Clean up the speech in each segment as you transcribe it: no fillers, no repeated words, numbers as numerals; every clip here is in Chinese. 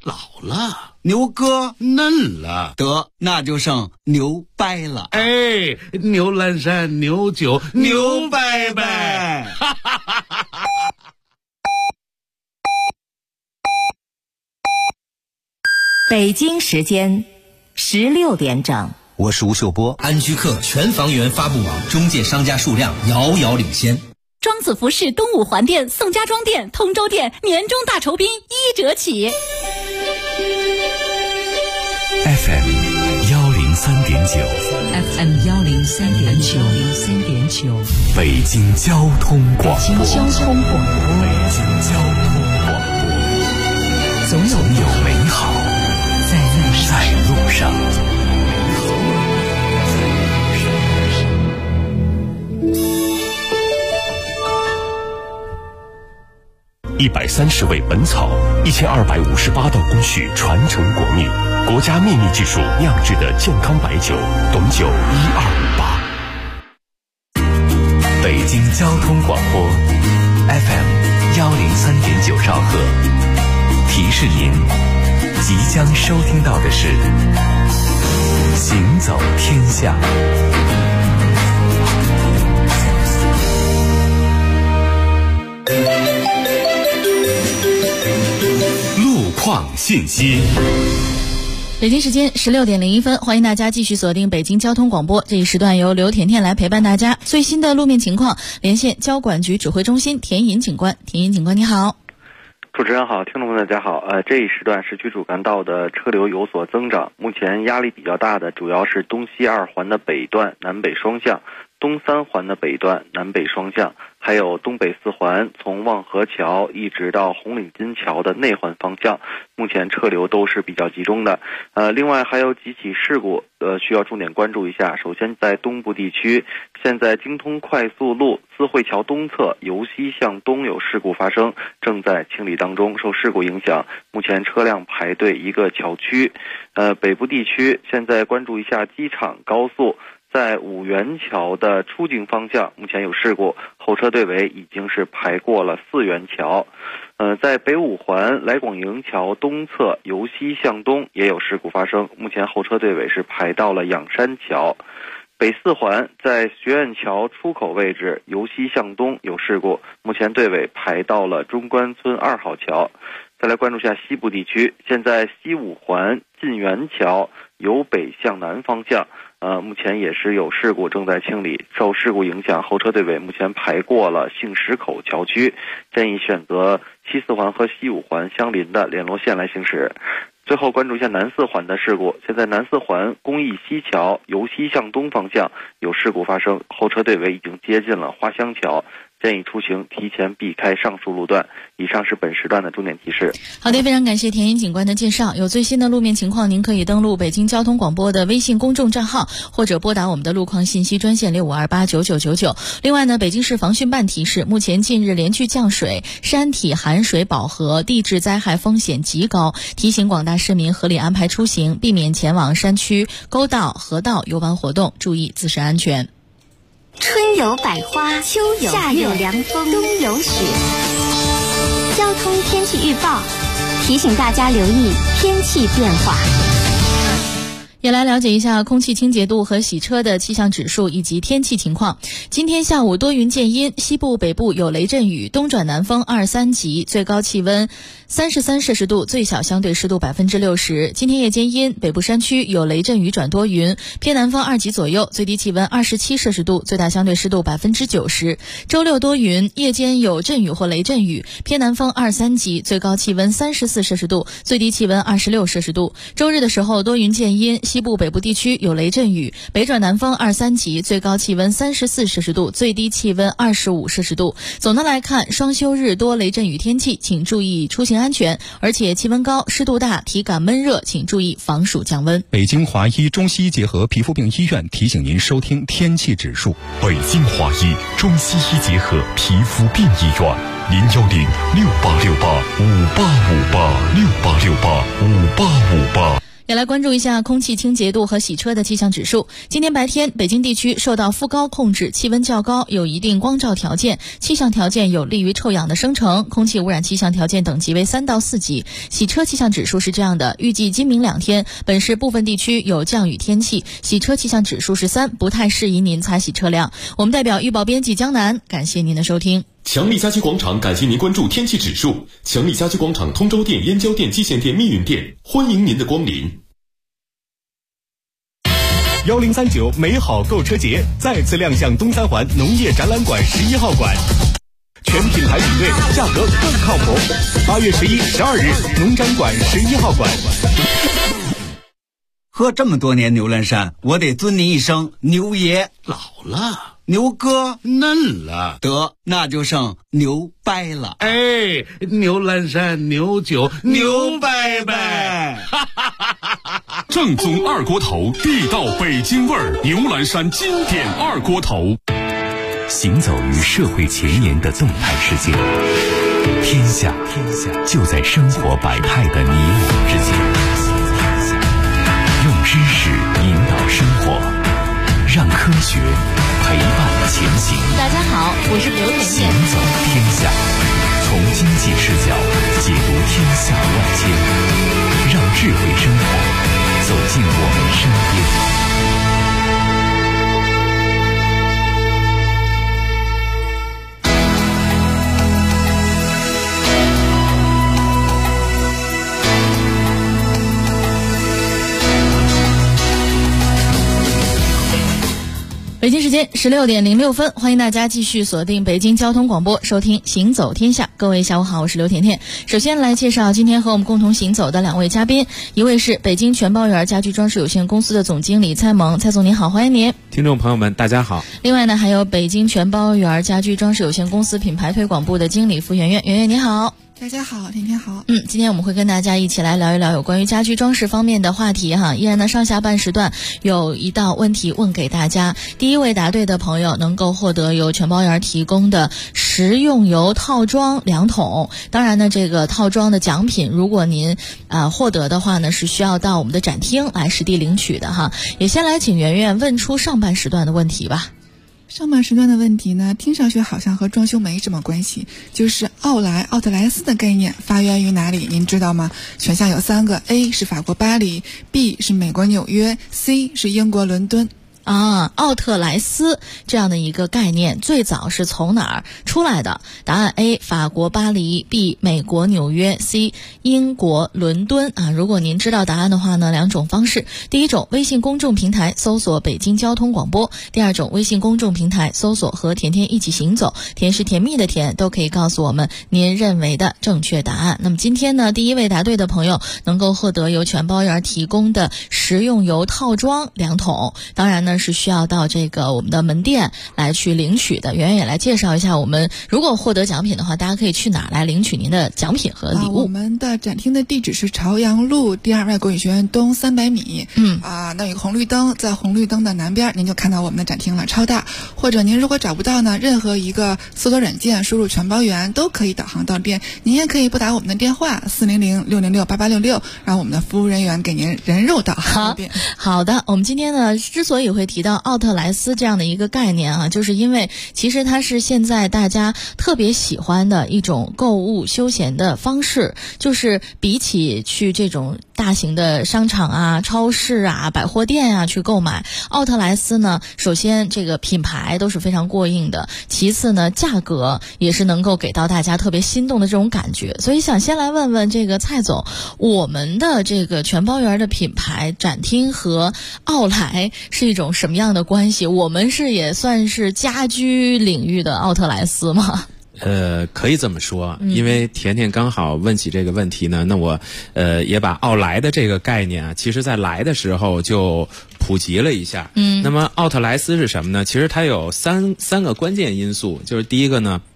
老了， 牛哥嫩了， 得那就剩牛掰了。 哎，牛栏山牛酒牛掰掰。 北京时间16点整， 我是吴秀波。 安居客全房源发布网中介商家数量遥遥领先。 庄子服饰东五环店、宋家庄店、通州店年终大酬宾1折起。 FM 103.9 FM 103.9 北京交通广播。 北京交通广播， 总有美好在路上。130味本草，1258道工序传承国秘，国家秘密技术酿制的健康白酒，董酒1258。北京交通广播 FM 103.9兆赫，提示您即将收听到的是行走天下。路况信息。 北京时间16点01分，欢迎大家继续锁定北京交通广播。这一时段由刘甜甜来陪伴大家。最新的路面情况，连线交管局指挥中心田银警官。田银警官你好。 主持人好，听众们大家好。这一时段市区主干道的车流有所增长，目前压力比较大的主要是东西2环的北段南北双向，东3环的北段南北双向，还有东北4环从望河桥一直到红领巾桥的内环方向，目前车流都是比较集中的。另外还有几起事故需要重点关注一下。首先在东部地区，现在京通快速路四惠桥东侧由西向东有事故发生，正在清理当中，受事故影响，目前车辆排队一个桥区。北部地区现在关注一下机场高速在五元桥的出境方向，目前有事故，后车队尾已经是排过了4元桥。在北5环来广营桥东侧由西向东也有事故发生，目前后车队尾是排到了仰山桥。北4环在学院桥出口位置由西向东有事故，目前队尾排到了中关村2号桥。再来关注一下西部地区，现在西5环晋源桥由北向南方向目前也是有事故，正在清理，受事故影响，后车队尾目前排过了杏石口桥区，建议选择西4环和西5环相邻的联络线来行驶。最后关注一下南4环的事故，现在南4环公益西桥由西向东方向有事故发生，后车队尾已经接近了花乡桥，建议出行提前避开上述路段。以上是本时段的重点提示。 好的，非常感谢田银警官的介绍。有最新的路面情况，您可以登录北京交通广播的微信公众账号，或者拨打我们的路况信息专线65289999。另外呢，北京市防汛办提示，目前近日连续降水，山体含水饱和，地质灾害风险极高，提醒广大市民合理安排出行，避免前往山区、沟道、河道游玩活动，注意自身安全。 春有百花，秋有夏有凉风，冬有雪。交通天气预报提醒大家留意天气变化。 也来了解一下空气清洁度和洗车的气象指数以及天气情况。今天下午多云见阴，西部北部有雷阵雨，东转南风2、3级，最高气温33摄氏度，最小相对湿度60%。今天夜间阴，北部山区有雷阵雨转多云，偏南风2级左右，最低气温27摄氏度，最大相对湿度90%。周六多云，夜间有阵雨或雷阵雨，偏南风2、3级，最高气温34摄氏度，最低气温26摄氏度。周日的时候多云见阴，西部北部地区有雷阵雨，北转南风2、3级，最高气温34摄氏度，最低气温25摄氏度。总的来看，双休日多雷阵雨天气，请注意出行安全，而且气温高，湿度大，体感闷热，请注意防暑降温。 北京华医中西医结合皮肤病医院提醒您收听天气指数。北京华医中西医结合皮肤病医院，01068685858，68685858。 也来关注一下空气清洁度和洗车的气象指数。今天白天，北京地区受到副高控制，气温较高，有一定光照条件，气象条件有利于臭氧的生成，空气污染气象条件等级为3到4级。洗车气象指数是这样的：预计今明2天，本市部分地区有降雨天气，洗车气象指数是3，不太适宜您擦洗车辆。我们代表预报编辑江南，感谢您的收听。 强力家居广场感谢您关注天气指数。强力家居广场通州店、燕郊店、蓟县店、密云店，欢迎您的光临。 1039美好购车节再次亮相东三环农业展览馆11号馆，全品牌比对，价格更靠谱。8月11、12日，农展馆11号馆。 喝这么多年牛栏山，我得尊您一声牛爷。 老了， 牛哥嫩了， 得那就剩牛掰了。 哎，牛栏山牛酒牛掰掰， 正宗二锅头，地道北京味儿，牛栏山经典二锅头。 行走于社会前沿的动态世界，天下就在生活百态的你我之间。用知识引导生活，让科学陪伴前行。 大家好，我是刘甜甜。 行走天下，从经济视角解读天下万千，让智慧生活走进我们身边。 北京时间16点06分，欢迎大家继续锁定北京交通广播，收听行走天下。各位下午好，我是刘甜甜。首先来介绍今天和我们共同行走的2位嘉宾，一位是北京全包园家居装饰有限公司的总经理蔡萌，蔡总您好，欢迎您。 听众朋友们大家好。 另外呢，还有北京全包园家居装饰有限公司品牌推广部的经理付圆圆，圆圆你好。 大家好，甜甜好。 今天我们会跟大家一起来聊一聊有关于家居装饰方面的话题哈。依然呢，上下半时段有一道问题问给大家，第一位答对的朋友能够获得由全包园提供的食用油套装2桶。当然呢，这个套装的奖品，如果您获得的话呢，是需要到我们的展厅来实地领取的哈。也先来请圆圆问出上半时段的问题吧。 上半时段的问题呢，听上去好像和装修没什么关系，就是奥特莱斯的概念发源于哪里？您知道吗？选项有3个 ，A 是法国巴黎 ，B 是美国纽约 ，C 是英国伦敦。 奥特莱斯这样的一个概念最早是从哪儿出来的？答案 A 法国巴黎， B 美国纽约， C 英国伦敦如果您知道答案的话呢，2种方式。第一种，微信公众平台搜索北京交通广播；第二种，微信公众平台搜索和甜甜一起行走，甜是甜蜜的甜，都可以告诉我们您认为的正确答案。那么今天呢，第一位答对的朋友能够获得由全包园提供的食用油套装2桶，当然呢是需要到这个我们的门店来去领取的。圆圆也来介绍一下，我们如果获得奖品的话，大家可以去哪儿来领取您的奖品和礼物？ 我们的展厅的地址是朝阳路第2外国语学院东300米。那有个红绿灯，在红绿灯的南边您就看到我们的展厅了，超大。或者您如果找不到呢，任何一个搜索软件输入全包园都可以导航到店。您也可以拨打我们的电话400-606-8866，让我们的服务人员给您人肉导航。 好的，我们今天呢之所以会提到奥特莱斯这样的一个概念就是因为其实它是现在大家特别喜欢的一种购物休闲的方式，就是比起去这种大型的商场超市百货店去购买，奥特莱斯呢，首先这个品牌都是非常过硬的，其次呢价格也是能够给到大家特别心动的这种感觉。所以想先来问问这个蔡总，我们的这个全包园的品牌展厅和奥莱是一种什么样的关系？我们是也算是家居领域的奥特莱斯吗？ 可以这么说，因为甜甜刚好问起这个问题呢，那我也把奥莱的这个概念其实在来的时候就普及了一下。那么奥特莱斯是什么呢？其实它有三个关键因素，就是第一个呢，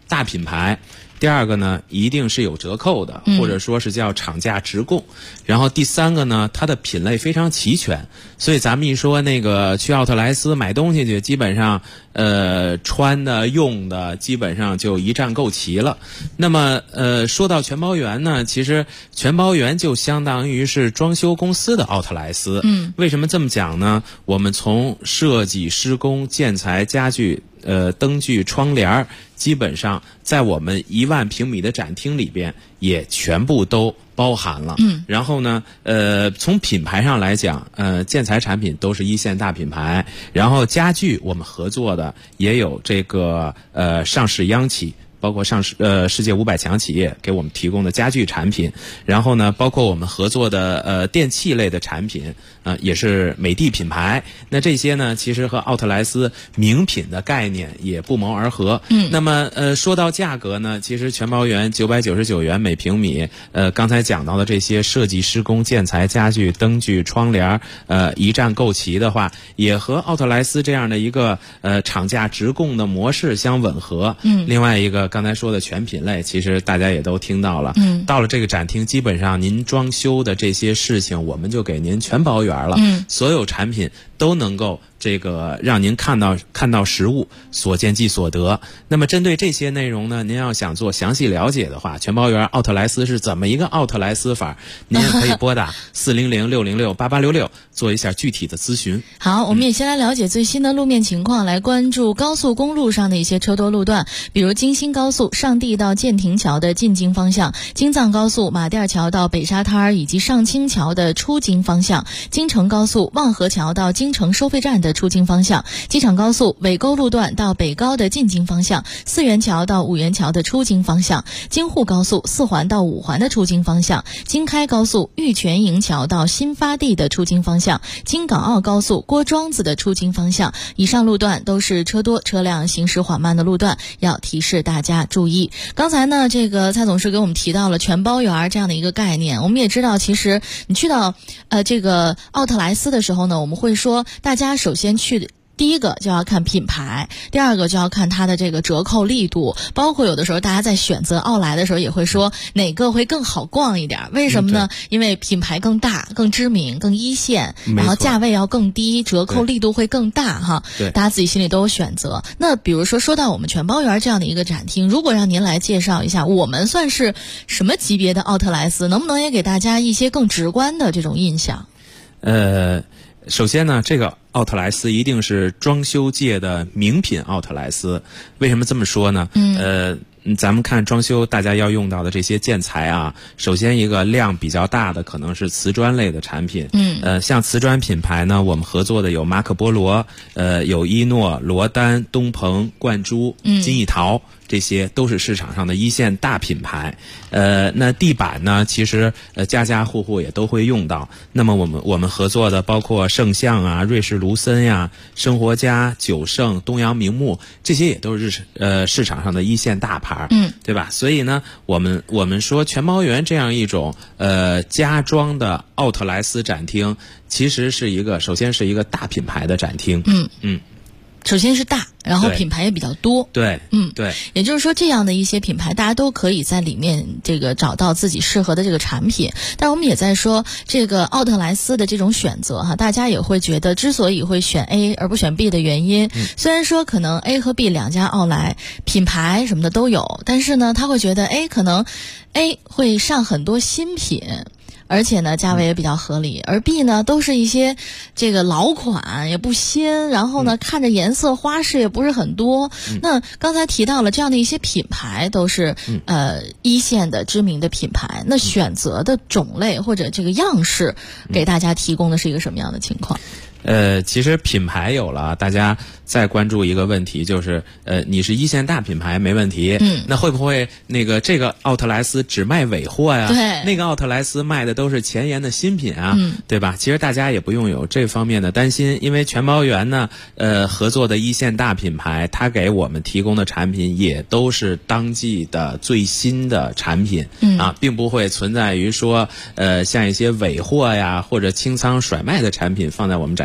大品牌。第二个呢，一定是有折扣的，或者说是叫厂价直供。然后第三个呢，它的品类非常齐全。所以咱们一说那个去奥特莱斯买东西去，基本上穿的用的基本上就一站够齐了。那么说到全包园呢，其实全包园就相当于是装修公司的奥特莱斯。为什么这么讲呢？我们从设计、施工、建材、家具、灯具、窗帘，基本上在我们1万平米的展厅里边也全部都包含了。然后呢，从品牌上来讲，建材产品都是一线大品牌，然后家具我们合作的也有这个上市央企。包括世界500强企业给我们提供的家具产品，然后呢，包括我们合作的电器类的产品，也是美的品牌。那这些呢，其实和奥特莱斯名品的概念也不谋而合。那么说到价格呢，其实全包园999元每平米，刚才讲到的这些设计、施工、建材、家具、灯具、窗帘，一站购齐的话，也和奥特莱斯这样的一个厂价直供的模式相吻合。另外一个。刚才说的全品类，其实大家也都听到了。到了这个展厅，基本上您装修的这些事情，我们就给您全包圆了。所有产品都能够这个让您看到实物，所见即所得。那么针对这些内容呢，您要想做详细了解的话，全包园奥特莱斯是怎么一个奥特莱斯法，您也可以拨打400-606-8866做一下具体的咨询。 好，我们也先来了解最新的路面情况，来关注高速公路上的一些车多路段，比如京新高速上地到建亭桥的进京方向，京藏高速马甸桥到北沙滩以及上清桥的出京方向，京承高速望河桥到京承收费站的出京方向，机场高速尾沟路段到北高的进京方向，四元桥到五元桥的出京方向，京沪高速四环到五环的出京方向，京开高速玉泉营桥到新发地的出京方向，京港澳高速郭庄子的出京方向。以上路段都是车多车辆行驶缓慢的路段，要提示大家注意。刚才呢，这个蔡总是给我们提到了全包园这样的一个概念。我们也知道，其实你去到这个奥特莱斯的时候呢，我们会说大家首先去第一个就要看品牌，第二个就要看它的这个折扣力度，包括有的时候大家在选择奥莱的时候也会说哪个会更好逛一点。为什么呢？因为品牌更大、更知名、更一线，然后价位要更低，折扣力度会更大哈。大家自己心里都有选择。那比如说到我们全包园这样的一个展厅，如果让您来介绍一下我们算是什么级别的奥特莱斯，能不能也给大家一些更直观的这种印象？ 首先呢，这个奥特莱斯一定是装修界的名品奥特莱斯。为什么这么说呢？咱们看装修大家要用到的这些建材啊，首先一个量比较大的可能是瓷砖类的产品。像瓷砖品牌呢，我们合作的有马可波罗，有伊诺、罗丹、东鹏、冠珠、金艺陶，这些都是市场上的一线大品牌。那地板呢，其实家家户户也都会用到。那么我们合作的包括圣象啊、瑞士卢森呀、生活家、久盛、东阳明目，这些也都是市场上的一线大牌。对吧？所以呢，我们说全包园这样一种家装的奥特莱斯展厅，其实首先是一个大品牌的展厅。 首先是大，然后品牌也比较多。 对，对。 也就是说，这样的一些品牌，大家都可以在里面这个找到自己适合的这个产品。但我们也在说，这个奥特莱斯的这种选择哈，大家也会觉得，之所以会选 A 而不选 B 的原因，虽然说可能 A 和 B 两家奥莱品牌什么的都有，但是呢，他会觉得可能 A 会上很多新品。而且呢，价位也比较合理，而 B 呢都是一些这个老款，也不新，然后呢看着颜色花式也不是很多。那刚才提到了这样的一些品牌都是一线的知名的品牌，那选择的种类或者这个样式给大家提供的是一个什么样的情况？ 其实品牌有了，大家再关注一个问题，就是你是一线大品牌没问题，那会不会这个奥特莱斯只卖尾货呀？ 对， 那个奥特莱斯卖的都是前沿的新品啊，对吧？其实大家也不用有这方面的担心，因为全包园呢，合作的一线大品牌，它给我们提供的产品也都是当季的最新的产品，并不会存在于说像一些尾货呀或者清仓甩卖的产品放在我们展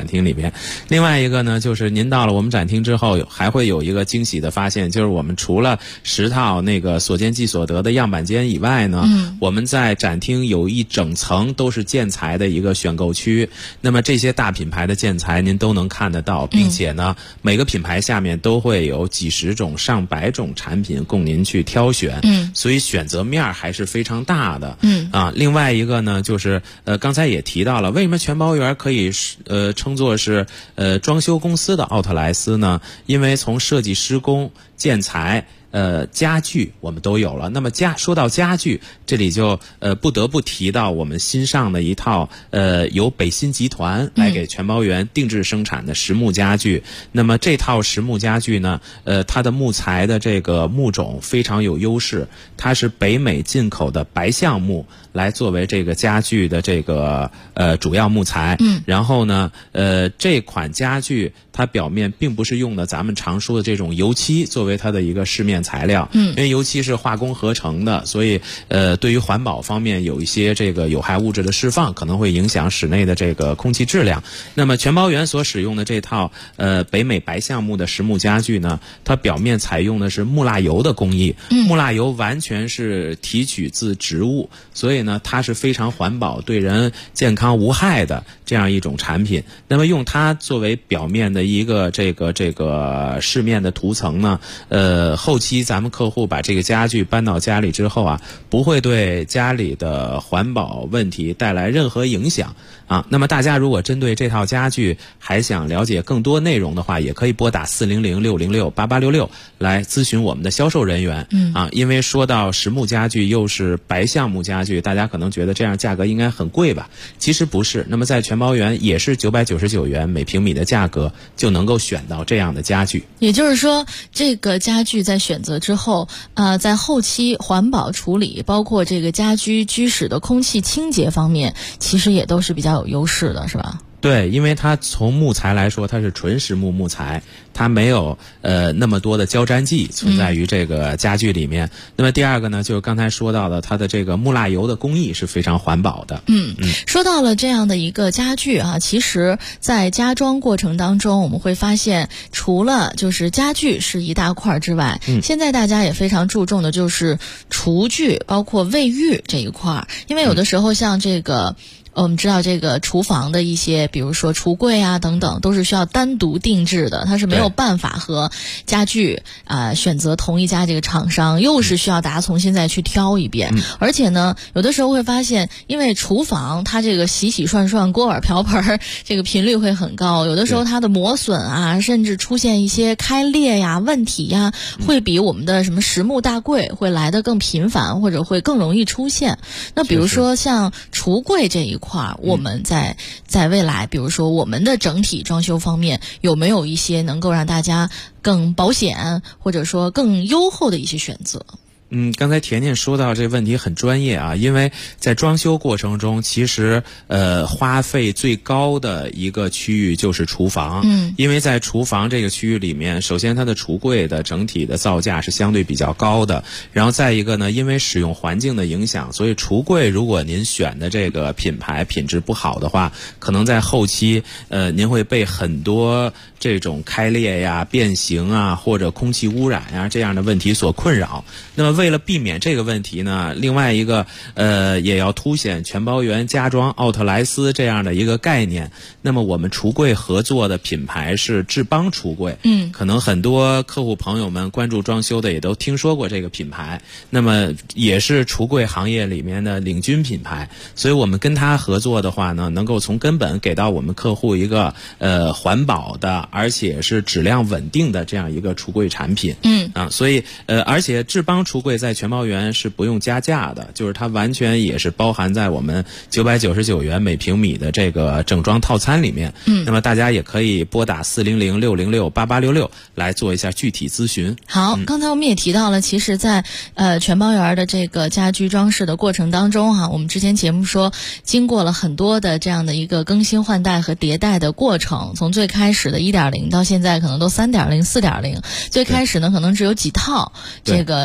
展厅里边。另外一个呢，就是您到了我们展厅之后，还会有一个惊喜的发现，就是我们除了10套那个所见即所得的样板间以外呢，我们在展厅有一整层都是建材的一个选购区。那么这些大品牌的建材您都能看得到，并且呢，每个品牌下面都会有几十种、上百种产品供您去挑选。所以选择面还是非常大的。另外一个呢，就是刚才也提到了，为什么全包园可以称作是装修公司的奥特莱斯呢？因为从设计、施工、建材。家具我们都有了。那么说到家具，这里就不得不提到我们新上的一套由北新集团来给全包园定制生产的实木家具。那么这套实木家具呢，它的木材的这个木种非常有优势，它是北美进口的白橡木来作为这个家具的这个主要木材。然后呢，这款家具它表面并不是用的咱们常说的这种油漆作为它的一个饰面材料，因为油漆是化工合成的，所以对于环保方面有一些这个有害物质的释放，可能会影响室内的这个空气质量。那么全包园所使用的这套北美白橡木的实木家具呢，它表面采用的是木蜡油的工艺，木蜡油完全是提取自植物，所以呢它是非常环保、对人健康无害的这样一种产品。那么用它作为表面的一个这个饰面的涂层呢，后期咱们客户把这个家具搬到家里之后啊，不会对家里的环保问题带来任何影响啊。那么大家如果针对这套家具还想了解更多内容的话，也可以拨打400-606-8866来咨询我们的销售人员。因为说到实木家具又是白橡木家具，大家可能觉得这样价格应该很贵吧？其实不是。那么在全包园也是999元每平米的价格就能够选到这样的家具。 也就是说，这个家具在选择之后，在后期环保处理，包括这个家居室的空气清洁方面，其实也都是比较有优势的，是吧？ 对，因为它从木材来说，它是纯实木材，它没有那么多的胶粘剂存在于这个家具里面。那么第二个呢，就是刚才说到的，它的这个木蜡油的工艺是非常环保的。 说到了这样的一个家具啊，其实在家装过程当中，我们会发现，除了就是家具是一大块之外，现在大家也非常注重的就是厨具，包括卫浴这一块，因为有的时候像这个。我们知道这个厨房的一些，比如说橱柜啊等等，都是需要单独定制的，它是没有办法和家具选择同一家这个厂商，又是需要大家重新再去挑一遍。而且呢，有的时候会发现，因为厨房它这个洗涮涮、锅碗瓢盆这个频率会很高，有的时候它的磨损啊，甚至出现一些开裂呀、问题呀，会比我们的什么实木大柜会来得更频繁，或者会更容易出现。那比如说像橱柜这一块，我们在未来，比如说我们的整体装修方面，有没有一些能够让大家更保险，或者说更优厚的一些选择？ 刚才甜甜说到这问题很专业啊，因为在装修过程中，其实花费最高的一个区域就是厨房。因为在厨房这个区域里面，首先它的橱柜的整体的造价是相对比较高的，然后再一个呢，因为使用环境的影响，所以橱柜如果您选的这个品牌品质不好的话，可能在后期您会被很多这种开裂呀、变形啊或者空气污染呀这样的问题所困扰。那么为了避免这个问题呢，另外一个也要凸显全包园家装奥特莱斯这样的一个概念。那么我们橱柜合作的品牌是智邦橱柜，可能很多客户朋友们关注装修的也都听说过这个品牌，那么也是橱柜行业里面的领军品牌，所以我们跟他合作的话呢，能够从根本给到我们客户一个环保的而且是质量稳定的这样一个橱柜产品。所以而且智邦橱柜在全包园是不用加价的，就是它完全也是包含在我们999元每平米的这个整装套餐里面。那么大家也可以拨打400-606-8866来做一下具体咨询。 好，刚才我们也提到了，其实在全包园的这个家居装饰的过程当中我们之前节目说经过了很多的这样的一个更新换代和迭代的过程，从最开始的 1.0 到现在可能都 3.0 4.0， 最开始呢可能只有几套这个样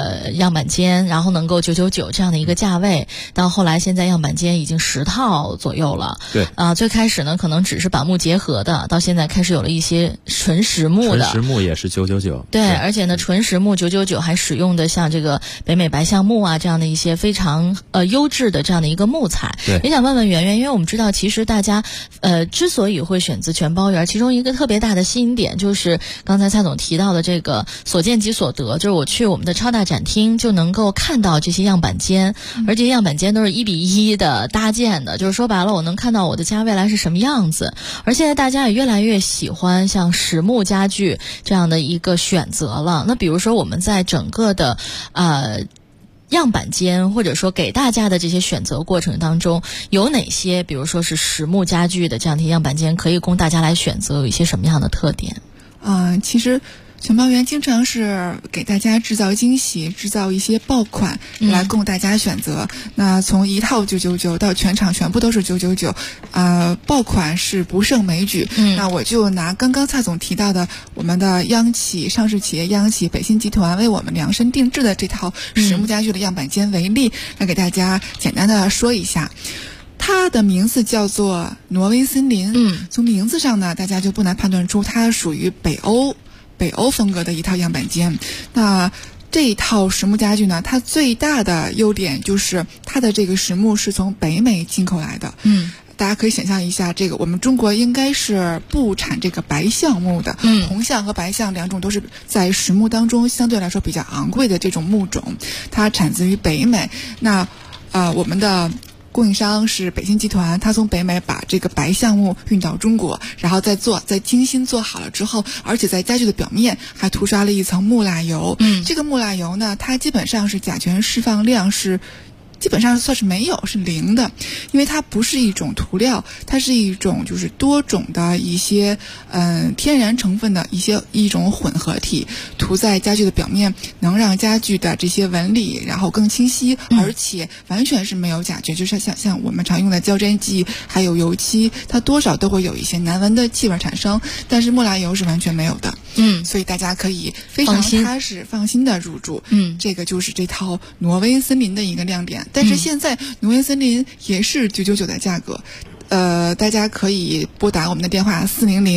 样板间，然后能够999这样的一个价位，到后来现在样板间已经10套左右了。 对最开始呢可能只是板木结合的，到现在开始有了一些纯实木的， 纯实木也是999。 对，而且呢纯实木999还使用的像这个北美白橡木啊这样的一些非常优质的这样的一个木材。 对， 也想问问圆圆，因为我们知道其实大家之所以会选择全包园，其中一个特别大的吸引点就是刚才蔡总提到的这个所见即所得，就是我去我们的超大展厅就能够看到这些样板间，而这些样板间都是1:1的搭建的，就是说白了我能看到我的家未来是什么样子。而现在大家也越来越喜欢像实木家具这样的一个选择了。那比如说我们在整个的样板间或者说给大家的这些选择过程当中，有哪些比如说是实木家具的这样的样板间可以供大家来选择，有一些什么样的特点？ 其实全包园经常是给大家制造惊喜，制造一些爆款来供大家选择。那从一套999到全场全部都是999，爆款是不胜枚举。那我就拿刚刚蔡总提到的我们的央企上市企业央企北新集团为我们量身定制的这套实木家具的样板间为例，来给大家简单的说一下。它的名字叫做挪威森林。从名字上呢，大家就不难判断出它属于北欧风格的一套样板间。那这一套实木家具呢，它最大的优点就是它的这个实木是从北美进口来的。大家可以想象一下，这个我们中国应该是不产这个白橡木的。红橡和白橡两种都是在实木当中相对来说比较昂贵的这种木种，它产自于北美。那我们的供应商是北新集团，他从北美把这个白橡木运到中国，然后再精心做好了之后，而且在家具的表面还涂刷了一层木蜡油。这个木蜡油呢，它基本上是甲醛释放量是基本上算是没有，是0的，因为它不是一种涂料，它是一种就是多种的一些天然成分的一种混合体，涂在家具的表面，能让家具的这些纹理然后更清晰，而且完全是没有甲醛，就是像我们常用的胶粘剂还有油漆，它多少都会有一些难闻的气味产生，但是木蜡油是完全没有的。所以大家可以非常踏实放心的入住。这个就是这套挪威森林的一个亮点。但是现在挪威森林也是999的价格。大家可以拨打我们的电话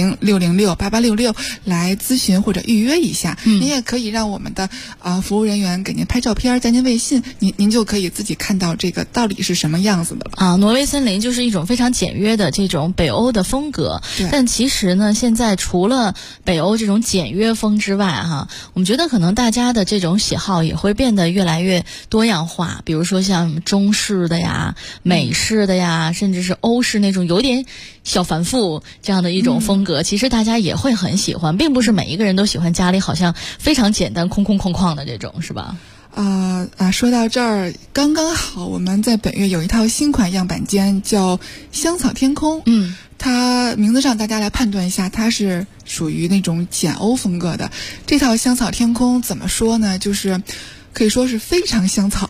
400-606-8866来咨询或者预约一下。您也可以让我们的服务人员给您拍照片，加您微信，您就可以自己看到这个到底是什么样子的了。 挪威森林就是一种非常简约的这种北欧的风格。但其实呢，现在除了北欧这种简约风之外我们觉得可能大家的这种喜好也会变得越来越多样化，比如说像中式的呀、美式的呀，甚至是欧式那种有点小繁复这样的一种风格，其实大家也会很喜欢，并不是每一个人都喜欢家里好像非常简单空空旷旷的这种，是吧？ 说到这儿刚刚好，我们在本月有一套新款样板间叫香草天空。它名字上大家来判断一下，它是属于那种简欧风格的。这套香草天空怎么说呢，就是可以说是非常香草。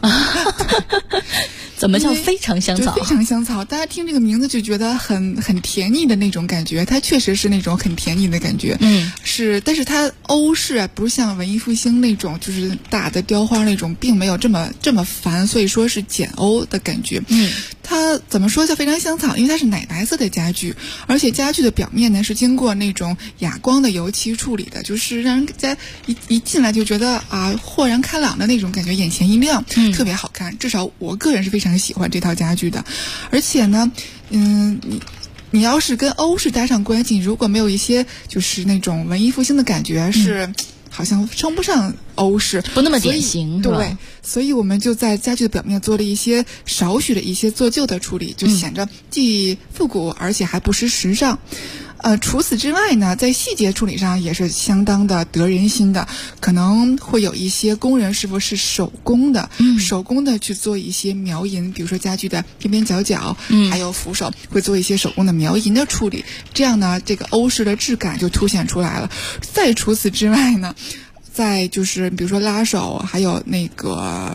怎么叫非常香草？ 非常香草，大家听这个名字就觉得很甜腻的那种感觉，它确实是那种很甜腻的感觉。但是它欧式不是像文艺复兴那种就是大的雕花那种，并没有这么烦，所以说是简欧的感觉。它怎么说叫非常香草？因为它是奶白色的家具，而且家具的表面呢是经过那种哑光的油漆处理的，就是让人家一进来就觉得豁然开朗的那种感觉，眼前一亮，特别好看。至少我个人是非常喜欢这套家具的。而且呢你要是跟欧式搭上关系，如果没有一些就是那种文艺复兴的感觉，是好像称不上欧式， 不那么典型。 对，所以我们就在家具的表面做了一些少许的一些做旧的处理，就显得既复古而且还不失时尚。除此之外呢，在细节处理上也是相当的得人心的，可能会有一些工人师傅是手工的去做一些描银，比如说家具的边边角角，还有扶手会做一些手工的描银的处理，这样呢，这个欧式的质感就凸显出来了。再除此之外呢，再就是比如说拉手，还有那个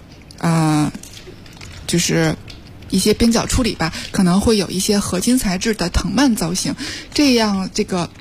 就是一些边角处理吧，可能会有一些合金材质的藤蔓造型，这样这个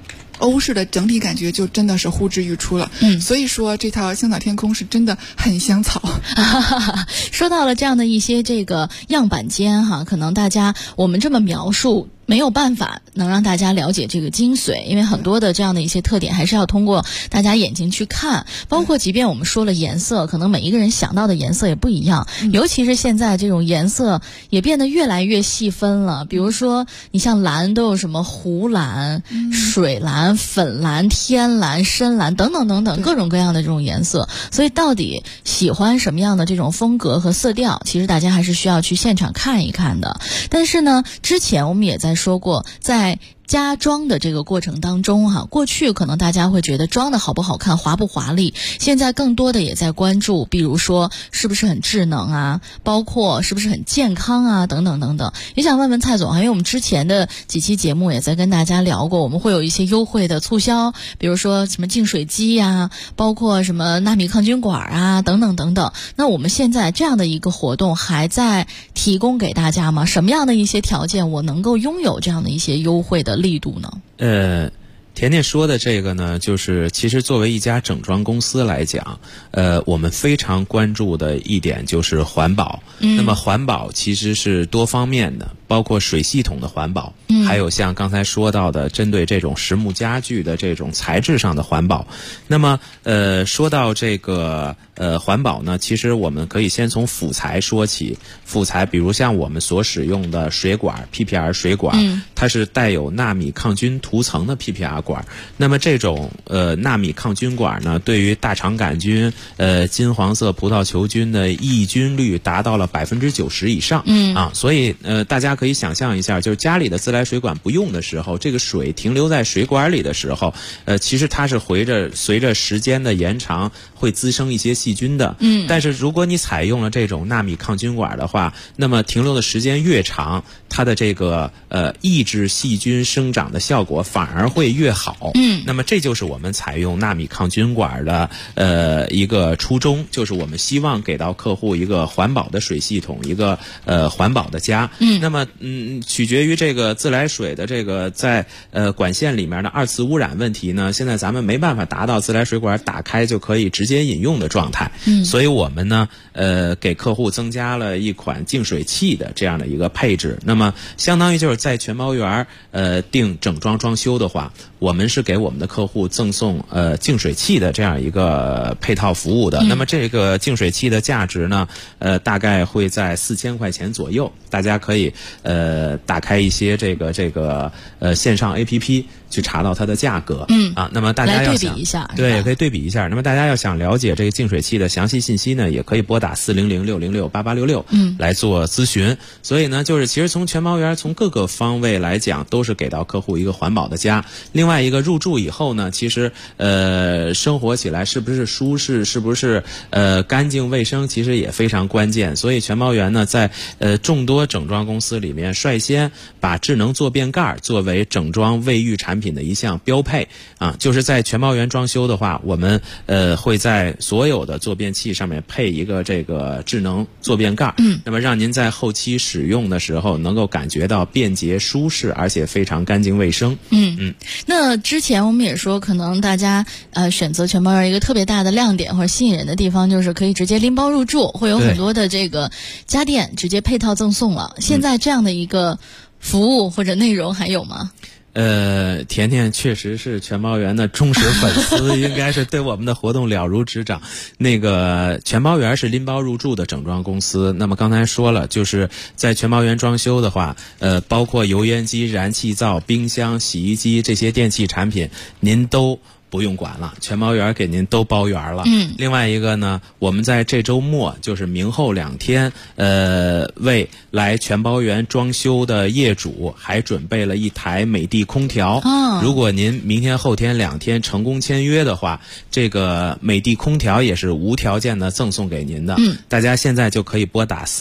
欧式的整体感觉就真的是呼之欲出了。所以说这套香草天空是真的很香草。 说到了这样的一些这个样板间哈，可能大家我们这么描述没有办法能让大家了解这个精髓，因为很多的这样的一些特点还是要通过大家眼睛去看，包括即便我们说了颜色，可能每一个人想到的颜色也不一样，尤其是现在这种颜色也变得越来越细分了。比如说你像蓝都有什么湖蓝、水蓝、粉蓝、天蓝、深蓝等等等等各种各样的这种颜色，所以到底喜欢什么样的这种风格和色调，其实大家还是需要去现场看一看的。但是呢，之前我们也在说过，在加装的这个过程当中哈，过去可能大家会觉得装的好不好看、华不华丽，现在更多的也在关注，比如说是不是很智能啊，包括是不是很健康啊，等等等等。也想问问蔡总，因为我们之前的几期节目也在跟大家聊过，我们会有一些优惠的促销，比如说什么净水机啊，包括什么纳米抗菌管啊，等等等等。那我们现在这样的一个活动还在提供给大家吗？什么样的一些条件我能够拥有这样的一些优惠的力度呢？ 甜甜说的这个呢，就是其实作为一家整装公司来讲，我们非常关注的一点就是环保。那么环保其实是多方面的，包括水系统的环保，还有像刚才说到的针对这种实木家具的这种材质上的环保。那么说到这个环保呢，其实我们可以先从辅材说起。辅材比如像我们所使用的水管 PPR 水管，它是带有纳米抗菌涂层的 PPR 管。那么这种纳米抗菌管呢，对于大肠杆菌、金黄色葡萄球菌的抑菌率达到了90%以上。所以大家可以想象一下，就是家里的自来水管不用的时候，这个水停留在水管里的时候，其实它是随着时间的延长会滋生一些细菌的。但是如果你采用了这种纳米抗菌管的话，那么停留的时间越长，它的这个抑制细菌生长的效果反而会越好。那么这就是我们采用纳米抗菌管的一个初衷，就是我们希望给到客户一个环保的水系统，一个环保的家。那么取决于这个自来水的这个在管线里面的二次污染问题呢，现在咱们没办法达到自来水管打开就可以直接饮用的状态。所以我们呢给客户增加了一款净水器的这样的一个配置。那么相当于就是在全包园订整装装修的话，我们是给我们的客户赠送净水器的这样一个配套服务的。那么这个净水器的价值呢大概会在4000块钱左右。大家可以打开一些这个线上 APP 去查到它的价格。那么大家要想来对比一下， 对，可以对比一下。那么大家要想了解这个净水器的详细信息呢，也可以拨打400-606-8866来做咨询。所以呢，就是其实从全包园从各个方位来讲，都是给到客户一个环保的家。另外一个入住以后呢，其实生活起来是不是舒适，是不是干净卫生，其实也非常关键。所以全包园呢，在众多整装公司里面，率先把智能坐便盖作为整装卫浴产品的一项标配就是在全包园装修的话，我们会在所有的坐便器上面配一个这个智能坐便盖，那么让您在后期使用的时候能够感觉到便捷舒适，而且非常干净卫生。 那之前我们也说，可能大家选择全包园一个特别大的亮点或者吸引人的地方，就是可以直接拎包入住，会有很多的这个家电直接配套赠送了。现在这样的一个服务或者内容还有吗？ 甜甜确实是全包园的忠实粉丝，应该是对我们的活动了如指掌。那个全包园是拎包入住的整装公司。那么刚才说了，就是在全包园装修的话，包括油烟机、燃气灶、冰箱、洗衣机这些电器产品，您都不用管了，全包园给您都包圆了。另外一个呢，我们在这周末就是明后2天，为来全包园装修的业主还准备了一台美的空调。如果您明天后天2天成功签约的话，这个美的空调也是无条件的赠送给您的。大家现在就可以拨打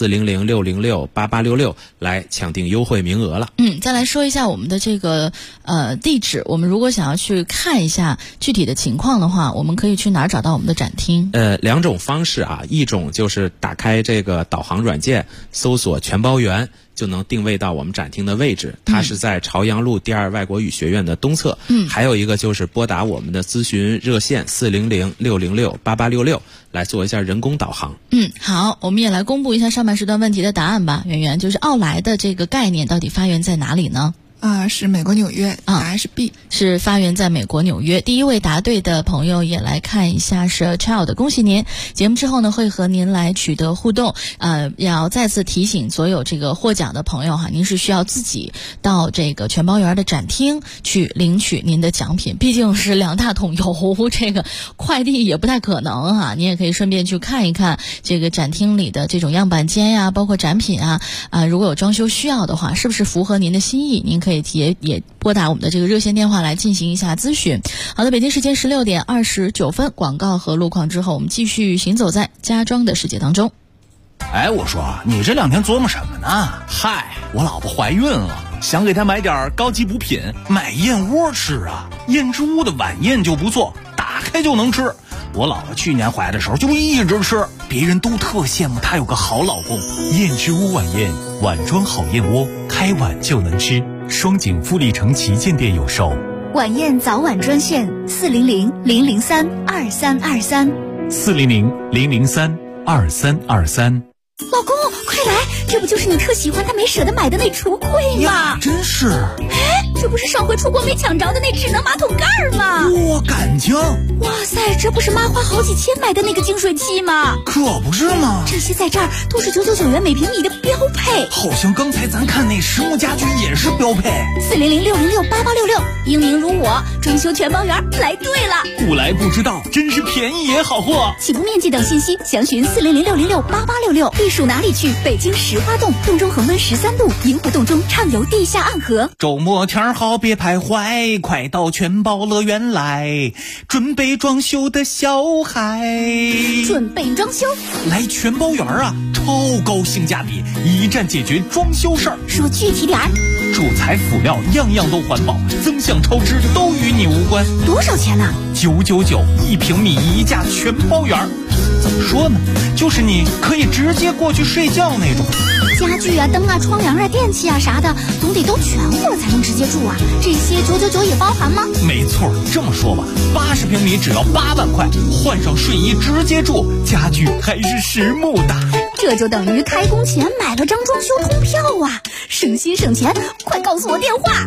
400-606-8866来抢订优惠名额了。 再来说一下我们的这个地址，我们如果想要去看一下具体的情况的话，我们可以去哪儿找到我们的展厅？ 两种方式啊，一种就是打开这个导航软件，搜索全包园， 就能定位到我们展厅的位置。它是在朝阳路第2外国语学院的东侧。还有一个就是拨打我们的咨询热线400-606-8866来做一下人工导航。 好，我们也来公布一下上半时段问题的答案吧。圆圆，就是奥莱的这个概念到底发源在哪里呢？ 是美国纽约，答案是 B， 是发源在美国纽约。第一位答对的朋友也来看一下是 A Child， 恭喜您！节目之后呢会和您来取得互动。要再次提醒所有这个获奖的朋友哈，您是需要自己到这个全包园的展厅去领取您的奖品，毕竟是2大桶油，这个快递也不太可能哈。您也可以顺便去看一看这个展厅里的这种样板间呀，包括展品如果有装修需要的话，是不是符合您的心意？您可以也拨打我们的这个热线电话来进行一下咨询。好的，北京时间16点29分，广告和路况之后，我们继续行走在家装的世界当中。 我说你这2天琢磨什么呢？嗨，我老婆怀孕了，想给她买点高级补品，买燕窝吃啊。燕之屋的晚宴就不错，打开就能吃。我老婆去年怀的时候就一直吃，别人都特羡慕她有个好老公。 燕之屋晚宴，碗装好燕窝，开碗就能吃。双井富力城旗舰店有售。 晚宴早晚专线400-003-2323 400-003-2323。 老公，快来，这不就是你特喜欢但没舍得买的那橱柜吗？ 真是。 这不是上回出国没抢着的那智能马桶盖吗？ 我感情。 哇塞，这不是妈花好几千买的那个净水器吗？ 可不是吗？ 这些在这儿都是999元每平米的标配。 好像刚才咱看那实木家居也是标配。 400-606-8866，英明如我，装修全包园来对了。 不来不知道，真是便宜也好货。 起步面积等信息详询400-606-8866。避暑哪里去？北京石花洞，洞中恒温13度，银湖洞中畅游地下暗河。 周末天好别徘徊，快到全包乐园来，准备装修的小孩。 准备装修来全包园啊，超高性价比，一站解决装修事儿。 说具体点儿。 主材辅料样样都环保，增项超支都与你无关。 多少钱呢 ？999，1平米1价全包园。怎么说呢？就是你可以直接过去睡觉那种。 家具啊、灯啊、窗帘啊、电器啊啥的，总得都全乎了才能直接住啊。这些999也包含吗？ 没错，这么说吧，80平米只要8万块，换上睡衣直接住，家具还是实木的。 这就等于开工前买了张装修通票啊，省心省钱，快告诉我电话。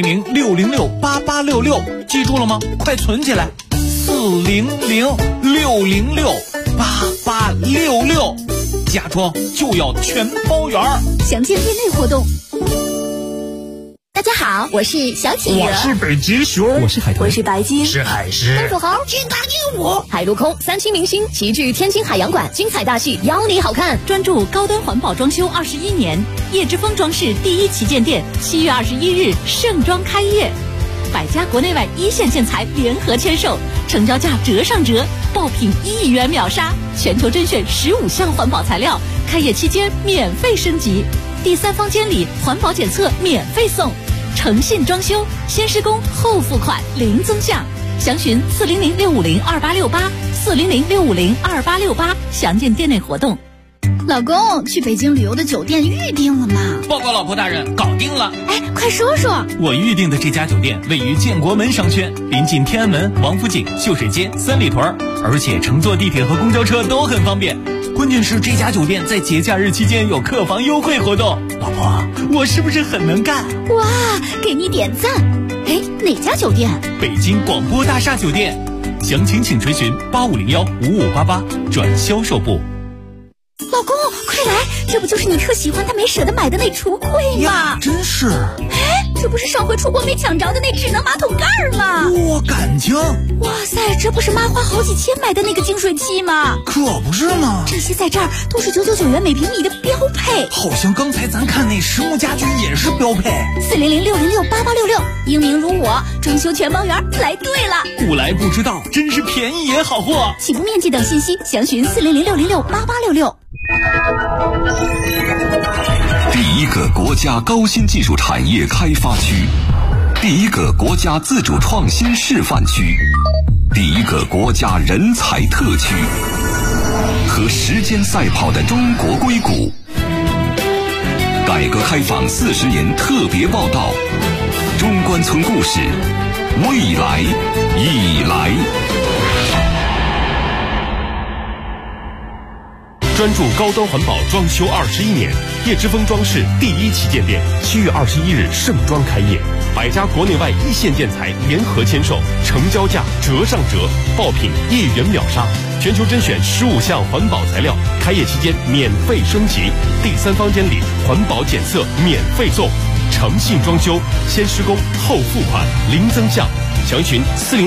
400-606-8866，记住了吗？快存起来。400-606-8866，家装就要全包圆。 详见店内活动。大家好，我是小企鹅， 我是北极熊， 我是海豚， 我是白鲸， 是海狮， 松鼠猴，金刚鹦鹉，海陆空3期明星齐聚天津海洋馆，精彩大戏邀你好看。 专注高端环保装修21年，叶之峰装饰第1旗舰店7月21日盛装开业。百家国内外1线建材联合签售，成交价折上折，爆品1亿元秒杀，全球甄选15项环保材料，开业期间免费升级，第3方监理环保检测免费送，诚信装修，先施工后付款零增项，详询400-650-2868 400-650-2868，详见店内活动。 老公，去北京旅游的酒店预定了吗？ 报告老婆大人，搞定了。 快说说。 我预定的这家酒店位于建国门商圈，临近天安门、王府井、秀水街、三里屯，而且乘坐地铁和公交车都很方便。关键是这家酒店在节假日期间有客房优惠活动。老婆，我是不是很能干？ 哇，给你点赞。哪家酒店？ 北京广播大厦酒店。详情请垂询8501-5588转销售部。 老公，快来，这不就是你特喜欢但没舍得买的那橱柜吗？ 真是。 这不是上回出国没抢着的那智能马桶盖吗？ 我感情。 哇塞，这不是妈花好几千买的那个净水器吗？ 可不是吗？ 这些在这儿都是999元每平米的标配。 好像刚才咱看那实木家居也是标配。 400-606-8866，英明如我，装修全包圆来对了。 不来不知道，真是便宜也好货。 起步面积等信息详询400-606-8866。 第一个国家高新技术产业开发区，第一个国家自主创新示范区，第一个国家人才特区，和时间赛跑的中国硅谷， 改革开放40年特别报道，中关村故事，未来已来。 专注高端环保装修21年，叶之峰装饰第1旗舰店7月21日盛装开业，100家国内外一线建材联合签售，成交价折上折，爆品1元秒杀，全球甄选15项环保材料，开业期间免费升级，第3方监理，环保检测免费送，诚信装修，先施工后付款，零增项，详询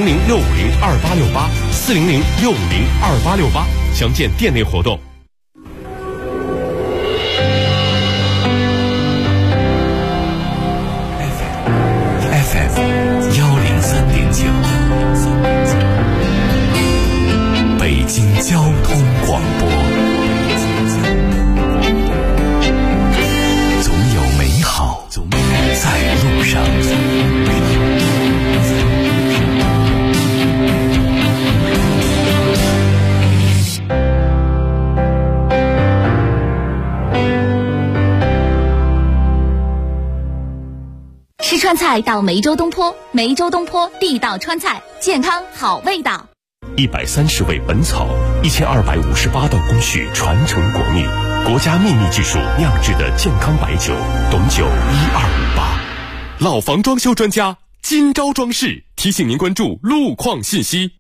400-650-2868，400-650-2868，详见店内活动。 北京交通广播，总有美好在路上。 吃川菜到梅州东坡，梅州东坡地道川菜，健康好味道。 130味本草，1258道工序传承国秘，国家秘密技术酿制的健康白酒，董酒1258。老房装修专家金招装饰提醒您关注路况信息。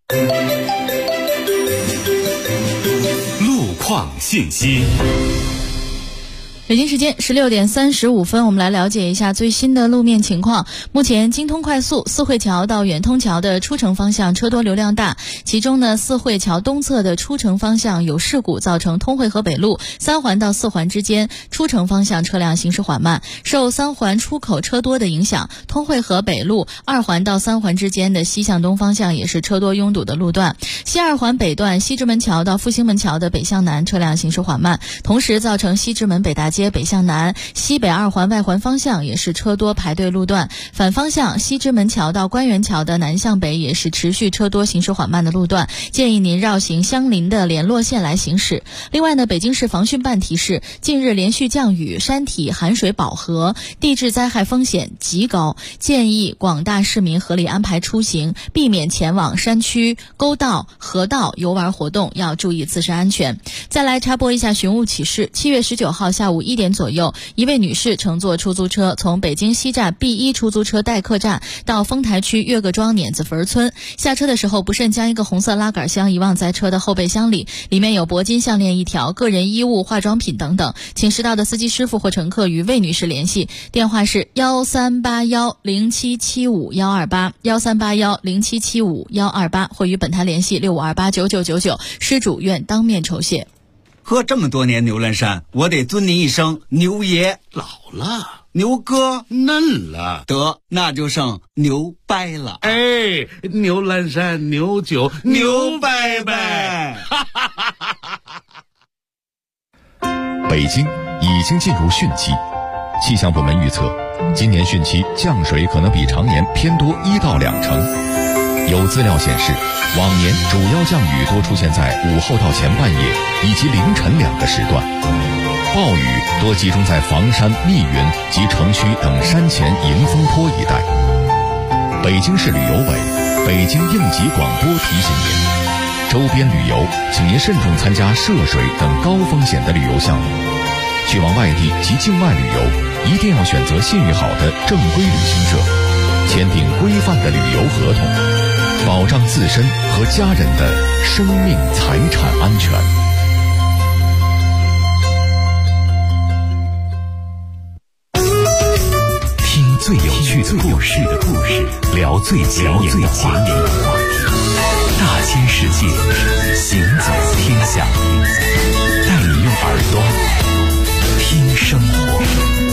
路况信息。 北京时间16点35分，我们来了解一下最新的路面情况。目前京通快速四惠桥到远通桥的出城方向车多流量大，其中呢四惠桥东侧的出城方向有事故，造成通惠河北路3环到4环之间出城方向车辆行驶缓慢。受3环出口车多的影响，通惠河北路2环到3环之间的西向东方向也是车多拥堵的路段。西2环北段西直门桥到复兴门桥的北向南车辆行驶缓慢，同时造成西直门北大街北向南西北2环外环方向也是车多排队路段，反方向西直门桥到官园桥的南向北也是持续车多行驶缓慢的路段，建议您绕行相邻的联络线来行驶。另外呢，北京市防汛办提示，近日连续降雨，山体含水饱和，地质灾害风险极高，建议广大市民合理安排出行，避免前往山区、沟道、河道游玩活动，要注意自身安全。再来插播一下寻物启事，7月19号下午1点左右，一位女士乘坐出租车从北京西站 B1 出租车待客站到丰台区岳各庄碾子坟村，下车的时候不慎将一个红色拉杆箱遗忘在车的后备箱里，里面有铂金项链1条、个人衣物、化妆品等等，请识到的司机师傅或乘客与魏女士联系，电话是13810775-128 13810775-128，或与本台联系65289999，失主愿当面酬谢。 喝这么多年牛栏山，我得尊您一声牛爷。 老了， 牛哥嫩了， 得那就剩牛掰了。 哎，牛栏山牛酒牛掰掰。 北京已经进入汛期，气象部门预测，今年汛期降水可能比常年偏多1到2成。有资料显示，往年主要降雨多出现在午后到前半夜以及凌晨2个时段，暴雨多集中在房山、密云及城区等山前迎风坡一带。北京市旅游委、北京应急广播提醒您，周边旅游请您慎重参加涉水等高风险的旅游项目，去往外地及境外旅游一定要选择信誉好的正规旅行社，签订规范的旅游合同，保障自身和家人的生命财产安全。 听最有趣的故事，聊最前沿的话题，大千世界，行走天下，带你用耳朵听生活。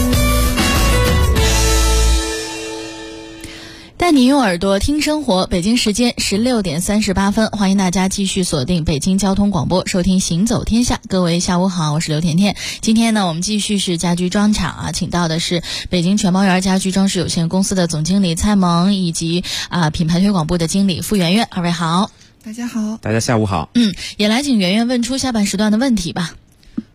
带你用耳朵听生活。北京时间16点38分，欢迎大家继续锁定北京交通广播，收听行走天下。各位下午好，我是刘甜甜。今天呢，我们继续是家居专场啊，请到的是北京全包园家居装饰有限公司的总经理蔡萌，以及品牌推广部的经理付圆圆。二位好。 大家好。 大家下午好。 也来请圆圆问出下半时段的问题吧。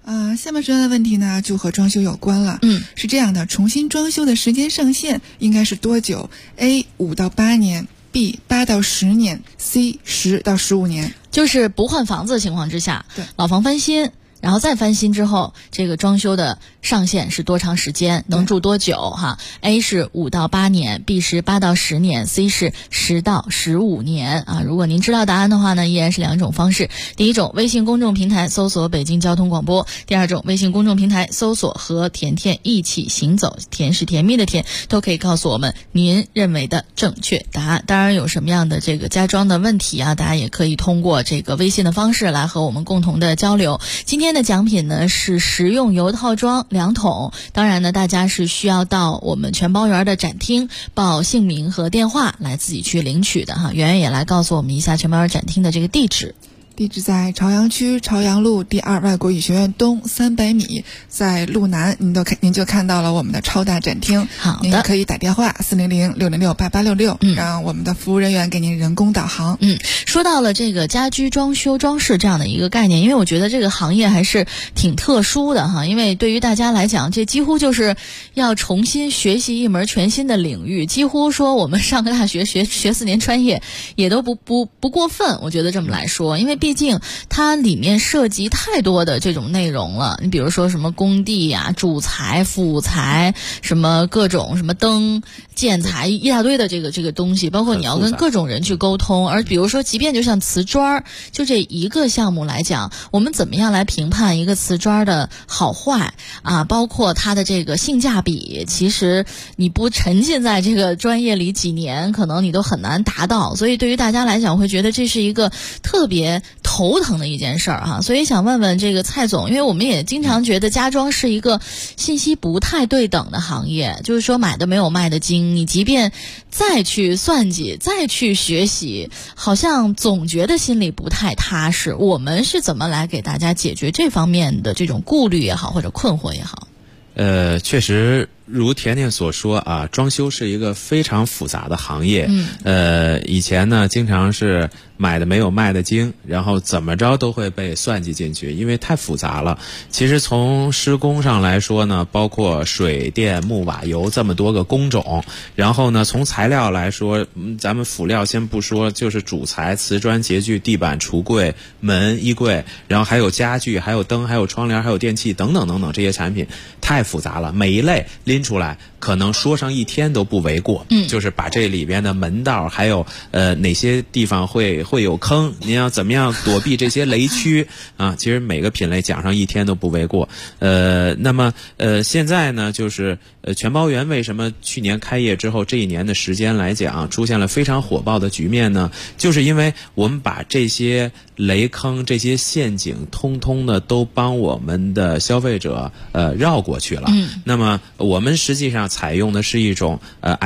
下面这样的问题呢，就和装修有关了。是这样的，重新装修的时间上限应该是多久 ？A 5到8年 ，B 8到10年 ，C 10到15年。 就是不换房子的情况之下， 对， 老房翻新。然后再翻新之后，这个装修的上限是多长时间，能住多久哈 ？A 是5到8年 ，B 是8到10年 ，C 是10到15年啊。如果您知道答案的话呢，依然是2种方式。第一种，微信公众平台搜索北京交通广播；第二种，微信公众平台搜索和甜甜一起行走，甜是甜蜜的甜，都可以告诉我们您认为的正确答案。当然，有什么样的这个家装的问题啊，大家也可以通过这个微信的方式来和我们共同的交流。今天的奖品呢是食用油套装2桶，当然呢大家是需要到我们全包园的展厅报姓名和电话来自己去领取的哈。圆圆也来告诉我们一下全包园展厅的这个地址。 地址在朝阳区朝阳路第2外国语学院东300米，在路南您就看到了我们的超大展厅。 好的， 您可以打电话400-606-8866，让我们的服务人员给您人工导航。 说到了这个家居装修装饰这样的一个概念，因为我觉得这个行业还是挺特殊的哈，因为对于大家来讲，这几乎就是要重新学习一门全新的领域，几乎说我们上个大学学4年专业也都不过分，我觉得这么来说，因为毕竟它里面涉及太多的这种内容了。你比如说什么工地呀、主材、辅材，什么各种什么灯、建材，一大堆的这个东西，包括你要跟各种人去沟通。而比如说，即便就像瓷砖，就这一个项目来讲，我们怎么样来评判一个瓷砖的好坏啊？包括它的这个性价比，其实你不沉浸在这个专业里几年，可能你都很难达到。所以对于大家来讲，我会觉得这是一个特别头疼的一件事儿哈。所以想问问这个蔡总，因为我们也经常觉得家装是一个信息不太对等的行业，就是说买的没有卖的精，你即便再去算计再去学习，好像总觉得心里不太踏实。我们是怎么来给大家解决这方面的这种顾虑也好，或者困惑也好？ 确实如甜甜所说啊，装修是一个非常复杂的行业。以前呢经常是买的没有卖的精，然后怎么着都会被算计进去，因为太复杂了。其实从施工上来说呢，包括水电木瓦油这么多个工种，然后呢从材料来说，咱们辅料先不说，就是主材瓷砖洁具地板橱柜门衣柜，然后还有家具还有灯还有窗帘还有电器等等等等，这些产品太复杂了，每一类拎出来可能说上一天都不为过。就是把这里边的门道还有哪些地方会有坑，您要怎么样躲避这些雷区啊？其实每个品类讲上一天都不为过。那么现在呢，就是全包园为什么去年开业之后这一年的时间来讲出现了非常火爆的局面呢？就是因为我们把这些雷坑这些陷阱通通的都帮我们的消费者绕过去了。那么我们实际上采用的是一种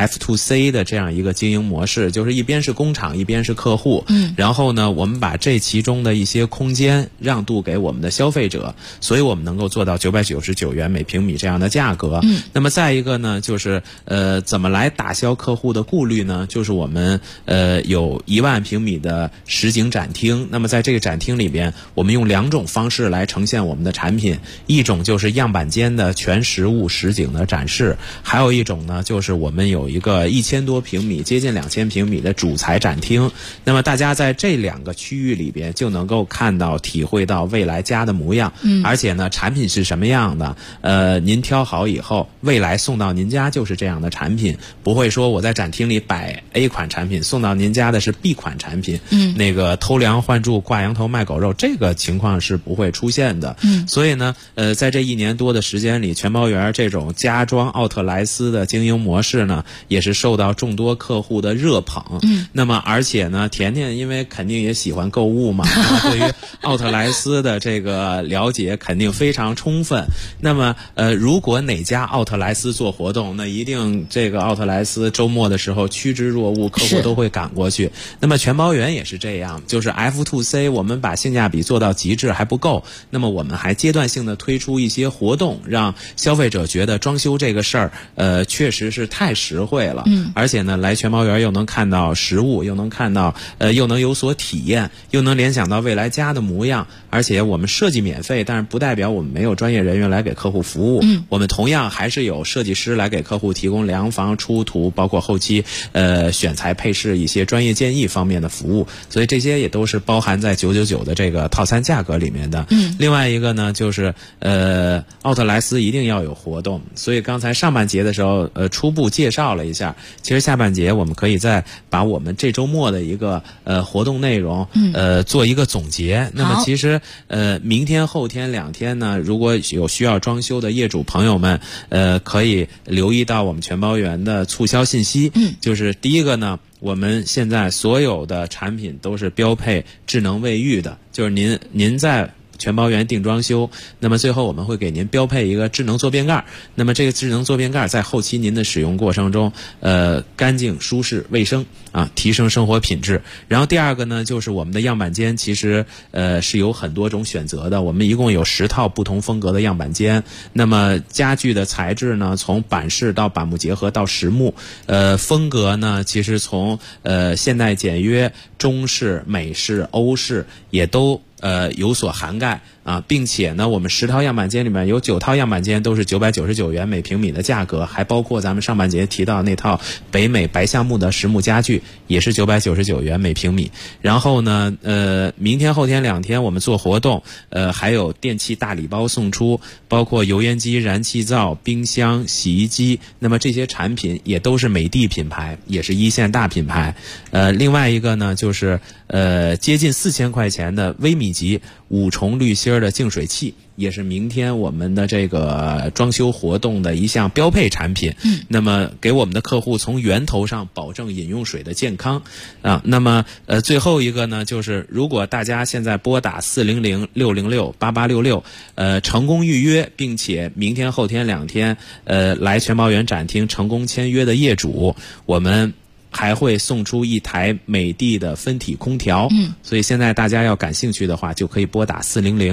F2C 的这样一个经营模式，就是一边是工厂一边是客户。然后呢我们把这其中的一些空间让渡给我们的消费者，所以我们能够做到999元每平米这样的价格。那么再一个呢，就是怎么来打消客户的顾虑呢？就是我们有1万平米的实景展厅，那么在这个展厅里边，我们用2种方式来呈现我们的产品，一种就是样板间的全实物实景的展示，还有一种呢就是我们有一个1000多平米接近2000平米的主材展厅。那么大家在这2个区域里边就能够看到体会到未来家的模样。而且呢产品是什么样的您挑好以后未来送到您家就是这样的产品，不会说我在展厅里摆 A 款产品送到您家的是 B 款产品。那个偷梁换柱挂羊头卖狗肉，这个情况是不会出现的。所以呢在这1年多的时间里，全包园这种家装奥特莱斯的经营模式呢也是受到众多客户的热捧。那么而且呢甜甜因为肯定也喜欢购物嘛，对于奥特莱斯的这个了解肯定非常充分。那么如果哪家奥特莱斯做活动，那一定这个奥特莱斯周末的时候趋之若鹜，客户都会赶过去。那么全包园也是这样，就是 F2C 我们把性价比做到极致还不够，那么我们还阶段性的推出一些活动，让消费者觉得装修这个事儿确实是太实惠了。而且呢，来全毛园又能看到实物，又能看到又能有所体验，又能联想到未来家的模样。而且我们设计免费，但是不代表我们没有专业人员来给客户服务。我们同样还是有设计师来给客户提供量房、出图，包括后期选材配饰一些专业建议方面的服务。所以这些也都是包含在999的这个套餐价格里面的。另外一个呢，就是奥特莱斯一定要有活动。所以刚才上半节的时候初步介绍了一下，其实下半节我们可以再把我们这周末的一个活动内容做一个总结。那么其实明天后天2天呢，如果有需要装修的业主朋友们可以留意到我们全包园的促销信息。就是第一个呢，我们现在所有的产品都是标配智能卫浴的，就是您在全包园定装修，那么最后我们会给您标配一个智能坐便盖。那么这个智能坐便盖在后期您的使用过程中干净、舒适、卫生啊，提升生活品质。然后第二个呢，就是我们的样板间其实是有很多种选择的，我们一共有10套不同风格的样板间。那么家具的材质呢，从板式到板木结合到实木，风格呢其实从现代简约、中式、美式、欧式也都有所涵盖啊，并且呢，我们10套样板间里面有9套样板间都是999元每平米的价格，还包括咱们上半节提到那套北美白橡木的实木家具，也是999元每平米。然后呢，明天后天2天我们做活动，还有电器大礼包送出，包括油烟机、燃气灶、冰箱、洗衣机。那么这些产品也都是美的品牌，也是一线大品牌。另外一个呢，就是接近4000块钱的微米级5重滤芯的净水器，也是明天我们的这个装修活动的一项标配产品。那么给我们的客户从源头上保证饮用水的健康啊。那么最后一个呢，就是如果大家现在拨打400-606-8866成功预约，并且明天后天2天来全包园展厅成功签约的业主，我们还会送出1台美的的分体空调。所以现在大家要感兴趣的话，就可以拨打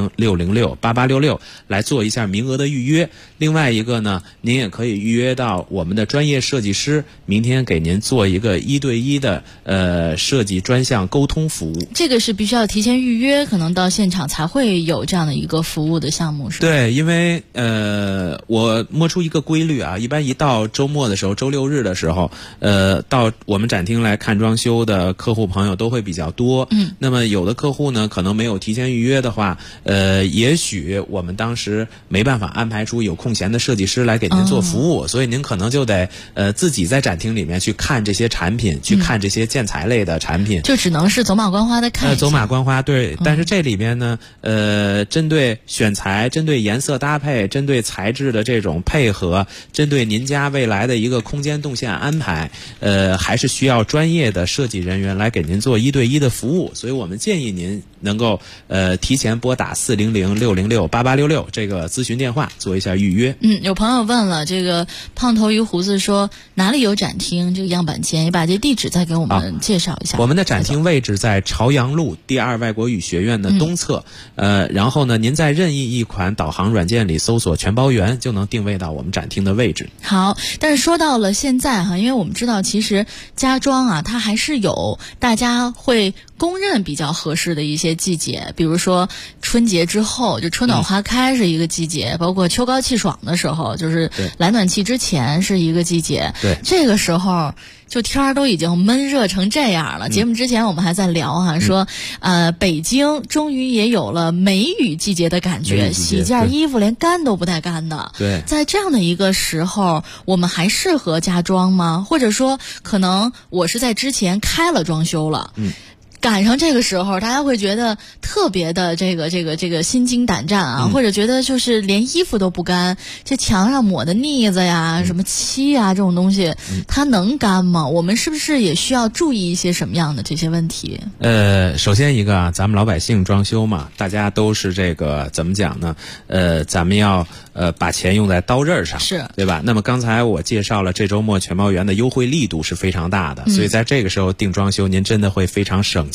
400-606-8866来做一下名额的预约。另外一个呢，您也可以预约到我们的专业设计师，明天给您做一个1对1的设计专项沟通服务。这个是必须要提前预约，可能到现场才会有这样的一个服务的项目，是吧？对，因为我摸出一个规律啊，一般一到周末的时候，周6日的时候，到我们展厅来看装修的客户朋友都会比较多。那么有的客户呢，可能没有提前预约的话，也许我们当时没办法安排出有空闲的设计师来给您做服务，所以您可能就得自己在展厅里面去看这些产品，去看这些建材类的产品，就只能是走马观花的看。走马观花，对。但是这里边呢，针对选材、针对颜色搭配、针对材质的这种配合，针对您家未来的一个空间动线安排，还是需要专业的设计人员来给您做1对1的服务。所以我们建议您能够提前拨打400-606-8866这个咨询电话做一下预约。有朋友问了，这个胖头鱼胡子说哪里有展厅这个样板间，也把这地址再给我们介绍一下。我们的展厅位置在朝阳路第2外国语学院的东侧。然后呢，您在任意一款导航软件里搜索全包园，就能定位到我们展厅的位置。好，但是说到了现在哈，因为我们知道其实家装啊，它还是有大家会公认比较合适的一些季节，比如说春节之后，就春暖花开是一个季节，包括秋高气爽的时候，就是来暖气之前是一个季节。对，这个时候就天儿都已经闷热成这样了。节目之前我们还在聊哈，说北京终于也有了梅雨季节的感觉，洗件衣服连干都不带干的。对，在这样的一个时候，我们还适合家装吗？或者说，可能我是在之前开了装修了，赶上这个时候，大家会觉得特别的这个心惊胆战啊，或者觉得就是连衣服都不干，这墙上抹的腻子呀、什么漆啊这种东西，它能干吗？我们是不是也需要注意一些什么样的这些问题？首先一个啊，咱们老百姓装修嘛，大家都是这个怎么讲呢？咱们要把钱用在刀刃上，是对吧？那么刚才我介绍了这周末全包园的优惠力度是非常大的，所以在这个时候定装修，您真的会非常省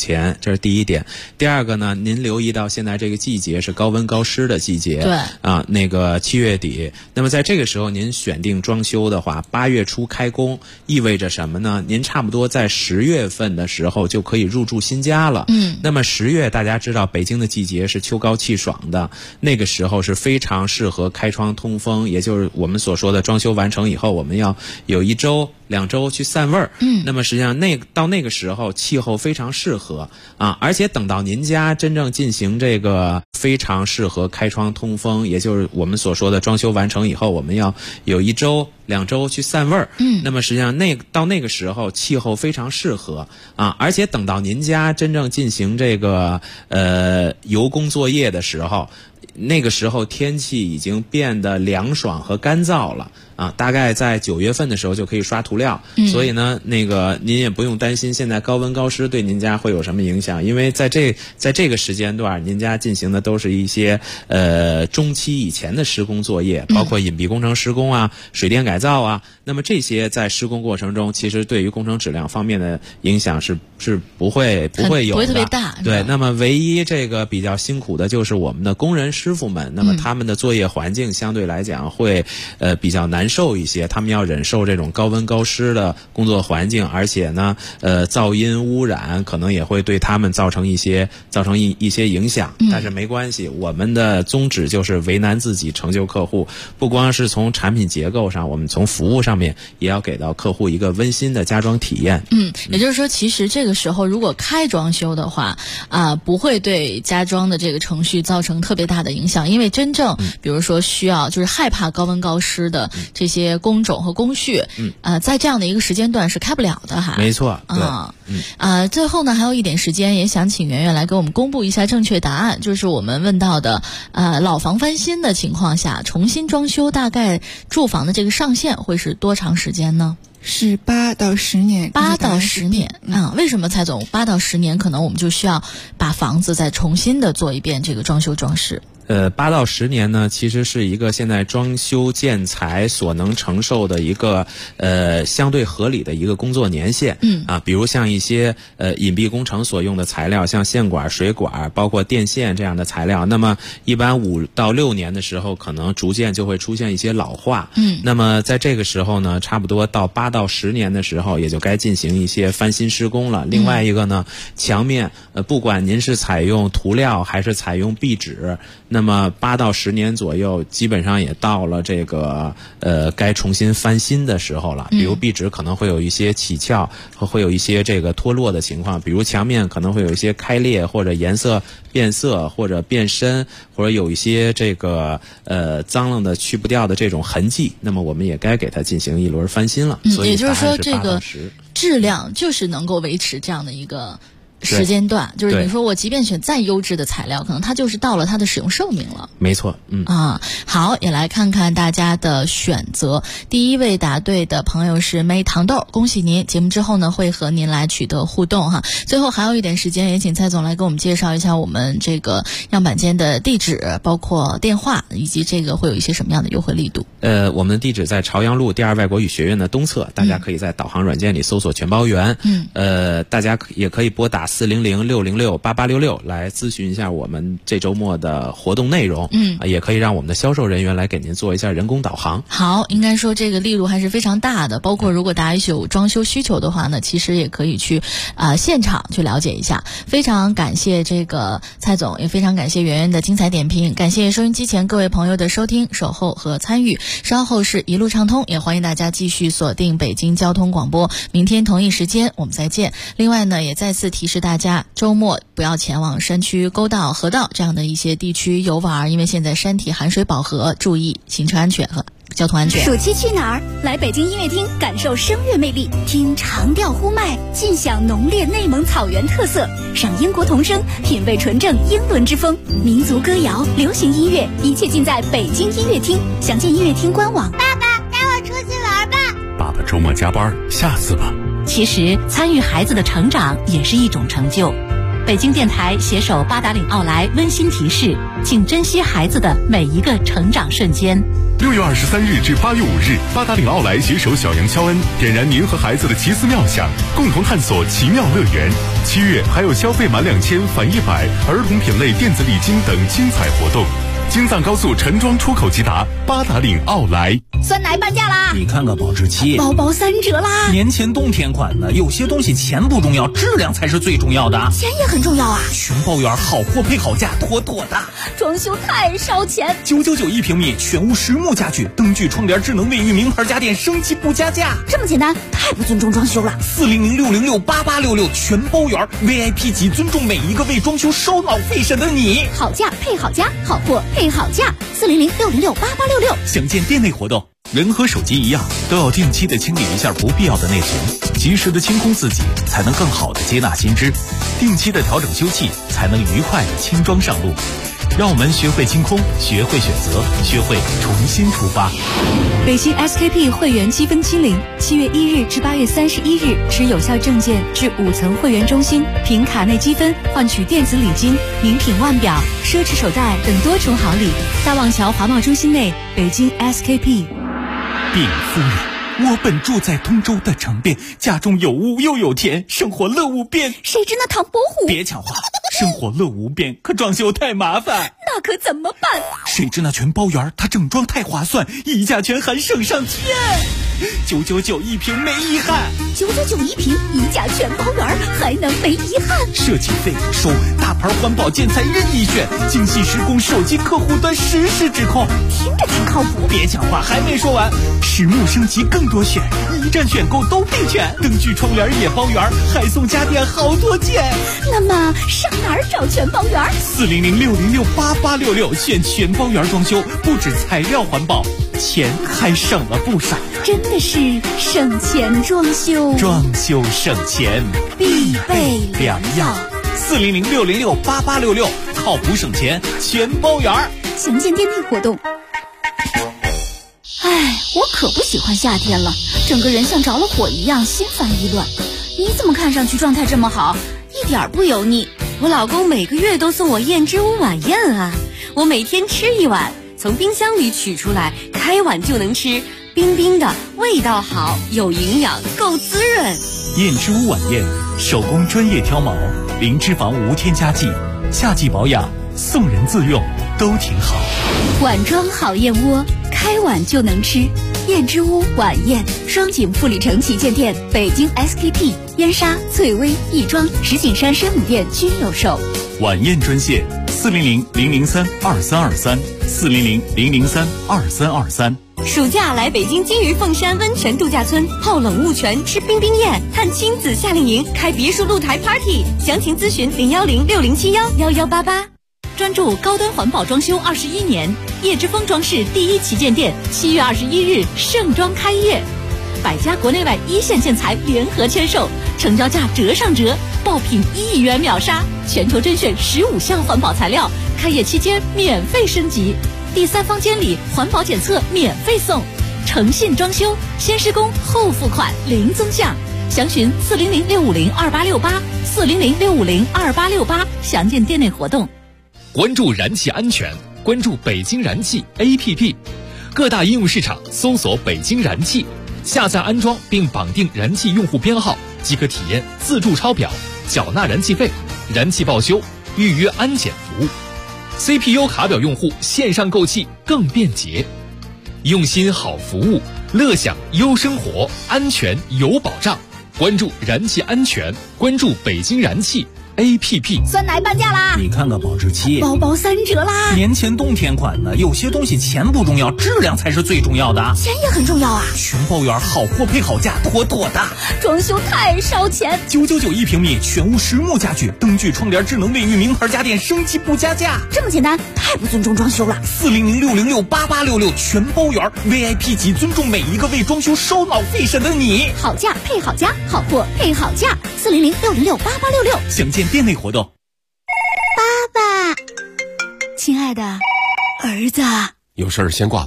钱，这是第一点。第二个呢，您留意到现在这个季节是高温高湿的季节， 对啊，那个7月底，那么在这个时候您选定装修的话，8月初开工，意味着什么呢？您差不多在10月份的时候就可以入住新家了。那么10月大家知道北京的季节是秋高气爽的，那个时候是非常适合开窗通风，也就是我们所说的装修完成以后，我们要有1周2周去散味儿。那么实际上到那个时候气候非常适合啊，而且等到您家真正进行这个非常适合开窗通风，也就是我们所说的装修完成以后，我们要有1周2周去散味儿。那么实际上到那个时候气候非常适合啊，而且等到您家真正进行这个油工作业的时候，那个时候天气已经变得凉爽和干燥了啊，大概在9月份的时候就可以刷涂料。所以呢，那个您也不用担心现在高温高湿对您家会有什么影响，因为在这个时间段，您家进行的都是一些中期以前的施工作业，包括隐蔽工程施工啊、水电改造啊。那么这些在施工过程中，其实对于工程质量方面的影响是不会有的， 不会特别大。 对，那么唯一这个比较辛苦的就是我们的工人师傅们，那么他们的作业环境相对来讲会比较难受一些，他们要忍受这种高温高湿的工作环境，而且呢噪音污染可能也会对他们造成一些影响。但是没关系，我们的宗旨就是为难自己成就客户，不光是从产品结构上，我们从服务上面也要给到客户一个温馨的家装体验。 也就是说其实这个时候如果开装修的话不会对家装的这个程序造成特别大的影响，因为真正比如说需要就是害怕高温高湿的这些工种和工序在这样的一个时间段是开不了的。 没错。 最后呢还有一点时间，也想请圆圆来给我们公布一下正确答案，就是我们问到的老房翻新的情况下重新装修大概住房的这个上限会是多长时间呢？ 是8到10年。 8到10年为什么蔡总8到10年可能我们就需要把房子再重新的做一遍这个装修装饰 ？8到10年呢，其实是一个现在装修建材所能承受的一个相对合理的一个工作年限。比如像一些隐蔽工程所用的材料，像线管、水管，包括电线这样的材料，那么一般5到6年的时候，可能逐渐就会出现一些老化。那么在这个时候呢，差不多到8到10年的时候，也就该进行一些翻新施工了。另外一个呢，墙面不管您是采用涂料还是采用壁纸，那么8到10年左右，基本上也到了这个该重新翻新的时候了。比如壁纸可能会有一些起翘，会有一些这个脱落的情况；比如墙面可能会有一些开裂，或者颜色变色，或者变深，或者有一些这个脏了的去不掉的这种痕迹。那么我们也该给它进行一轮翻新了。所以也就是说这个 10 质量就是能够维持这样的一个时间段，就是你说我即便选再优质的材料，可能它就是到了它的使用寿命了。 没错。 好，也来看看大家的选择。第一位答对的朋友是梅糖豆，恭喜您！节目之后呢，会和您来取得互动哈。最后还有一点时间，也请蔡总来给我们介绍一下我们这个样板间的地址，包括电话，以及这个会有一些什么样的优惠力度。 我们的地址在朝阳路第2外国语学院的东侧，大家可以在导航软件里搜索全包园。大家也可以拨打400-606-8866来咨询一下我们这周末的活动内容。也可以让我们的销售人员来给您做一下人工导航。 好，应该说这个力度还是非常大的，包括如果大家有装修需求的话呢，其实也可以去现场去了解一下。非常感谢这个蔡总，也非常感谢圆圆的精彩点评，感谢收音机前各位朋友的收听、守候和参与。稍后是一路畅通，也欢迎大家继续锁定北京交通广播，明天同一时间我们再见。另外呢，也再次提示大家，周末不要前往山区、沟道、河道这样的一些地区游玩，因为现在山体含水饱和，注意行车安全和交通安全。 暑期去哪儿？来北京音乐厅感受声乐魅力，听长调呼麦，尽享浓烈内蒙草原特色，赏英国童声，品味纯正英伦之风，民族歌谣、流行音乐，一切尽在北京音乐厅。详见音乐厅官网。 爸爸，带我出去玩吧。 爸爸周末加班，下次吧。 其实参与孩子的成长也是一种成就。 北京电台携手八达岭奥莱温馨提示，请珍惜孩子的每一个成长瞬间。 6月23日至8月5日，八达岭奥莱携手小杨肖恩，点燃您和孩子的奇思妙想，共同探索奇妙乐园。7月还有消费满2000返100，儿童品类电子礼金等精彩活动。京藏高速陈庄出口即达，八达岭奥莱。 酸奶半价啦！ 你看看保质期， 包包3折啦！ 年前冬天款的，有些东西钱不重要，质量才是最重要的。 钱也很重要啊！ 全包圆，好货配好价，妥妥的。 装修太烧钱 ，999一平米，全屋实木家具，灯具、窗帘、智能卫浴，名牌家电，升级不加价。 这么简单，太不尊重装修了。 400-606-8866，全包圆 ，VIP 级，尊重每一个为装修烧脑费神的你。 好价配好家，好货配好价。400-606-8866， 详见店内活动。人和手机一样，都要定期的清理一下不必要的内存，及时的清空自己，才能更好的接纳新知。定期的调整修葺，才能愉快的轻装上路。让我们学会清空，学会选择，学会重新出发。 北京 SKP 会员积分清零，7月1日至8月31日，持有效证件至5层会员中心，凭卡内积分换取电子礼金、名品腕表、奢侈手袋等多重好礼。大望桥华贸中心内，北京 SKP。 禀夫人，我本住在通州的城边，家中有屋又有田，生活乐无边。 谁知那唐伯虎？ 别抢话，生活乐无边，可装修太麻烦。 那可怎么办？ 谁知那全包圆，它整装太划算，一价全含省上天。999一平没遗憾 ，999一平，一价全包圆，还能没遗憾？ 设计费收，大牌环保建材任意选，精细施工，手机客户端实时指控， 听着挺靠谱。 别讲话，还没说完，实木升级更多选，一站选购都备全，灯具窗帘也包圆，还送家电好多件。 那么上哪儿找全包圆 ？400-606-8866，选全包圆装修，不止材料环保，钱还省了不少。 真的是省钱装修， 装修省钱必备良药。 400-606-8866，靠谱省钱，全包圆。 详见店内活动。哎，我可不喜欢夏天了，整个人像着了火一样，心烦意乱。你怎么看上去状态这么好，一点不油腻？ 我老公每个月都送我燕之屋晚宴啊，我每天吃1碗，从冰箱里取出来，开碗就能吃，冰冰的，味道好，有营养，够滋润。 燕之屋晚宴，手工专业挑毛，零脂肪无添加剂，夏季保养，送人自用都挺好。 碗装好燕窝，开碗就能吃。燕之屋晚宴，双井富里城旗舰店、北京 SKP、燕莎、翠微、亦庄、石景山生米店均有售。 晚宴专线400-003-2323 400-003-2323。 暑假来北京金鱼凤山温泉度假村泡冷雾泉，吃冰冰宴，探亲子夏令营，开别墅露台 party， 详情咨询010-6071-1188。 专注高端环保装修21年，叶之峰装饰第一旗舰店7月21日盛装开业，百家国内外一线建材联合签售，成交价折上折，爆品1亿元秒杀，全球甄选15项环保材料，开业期间免费升级，第3方监理环保检测免费送，诚信装修，先施工后付款零增项，详询400-650-2868 400-650-2868，详见店内活动。 关注燃气安全，关注北京燃气 APP， 各大应用市场搜索北京燃气，下载安装并绑定燃气用户编号，即可体验自助抄表、缴纳燃气费、燃气报修、预约安检服务。CPU 卡表用户线上购气更便捷，用心好服务，乐享优生活，安全有保障。关注燃气安全，关注北京燃气APP。 酸奶半价啦！ 你看看保质期， 包包3折啦！ 年前冬天款的，有些东西钱不重要，质量才是最重要的。 钱也很重要啊！ 全包圆，好货配好价，妥妥的。 装修太烧钱 ，999一平米，全屋实木家具，灯具、窗帘、智能卫浴，名牌家电，升级不加价。 这么简单，太不尊重装修了。 400-606-8866，全包圆 ，VIP 级，尊重每一个为装修烧脑费神的你。 好价配好家，好货配好价。400-606-8866， 详见店内活动。 爸爸，亲爱的儿子， 有事儿先挂了。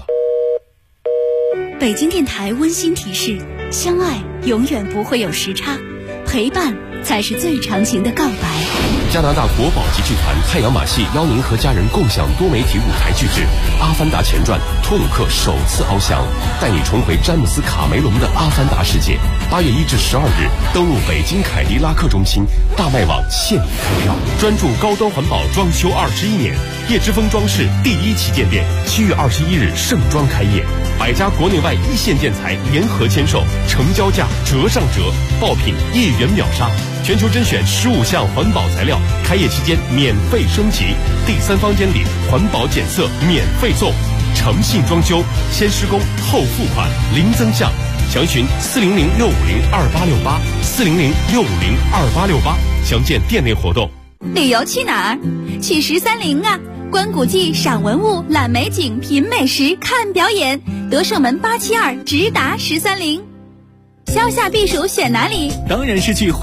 北京电台温馨提示：相爱永远不会有时差，陪伴才是最长情的告白。 加拿大国宝级剧团太阳马戏邀您和家人共享多媒体舞台剧之《阿凡达前传》，托鲁克首次翱翔，带你重回詹姆斯·卡梅隆的阿凡达世界。8月1至12日，登陆北京凯迪拉克中心，大麦网现已开票。专注高端环保装修21年，叶之峰装饰第1旗舰店7月21日盛装开业，100家国内外一线建材联合签售，成交价折上折，爆品1元秒杀，全球甄选15项环保材料，开业期间免费升级，第3房间里环保检测免费送，诚信装修，先施工后付款，零增项。详询400-650-2868，400-650-2868，详见店内活动。 旅游去哪儿？去13陵啊！观古迹、赏文物、览美景、品美食、看表演，德胜门872直达13陵。消夏避暑选哪里？ 当然是去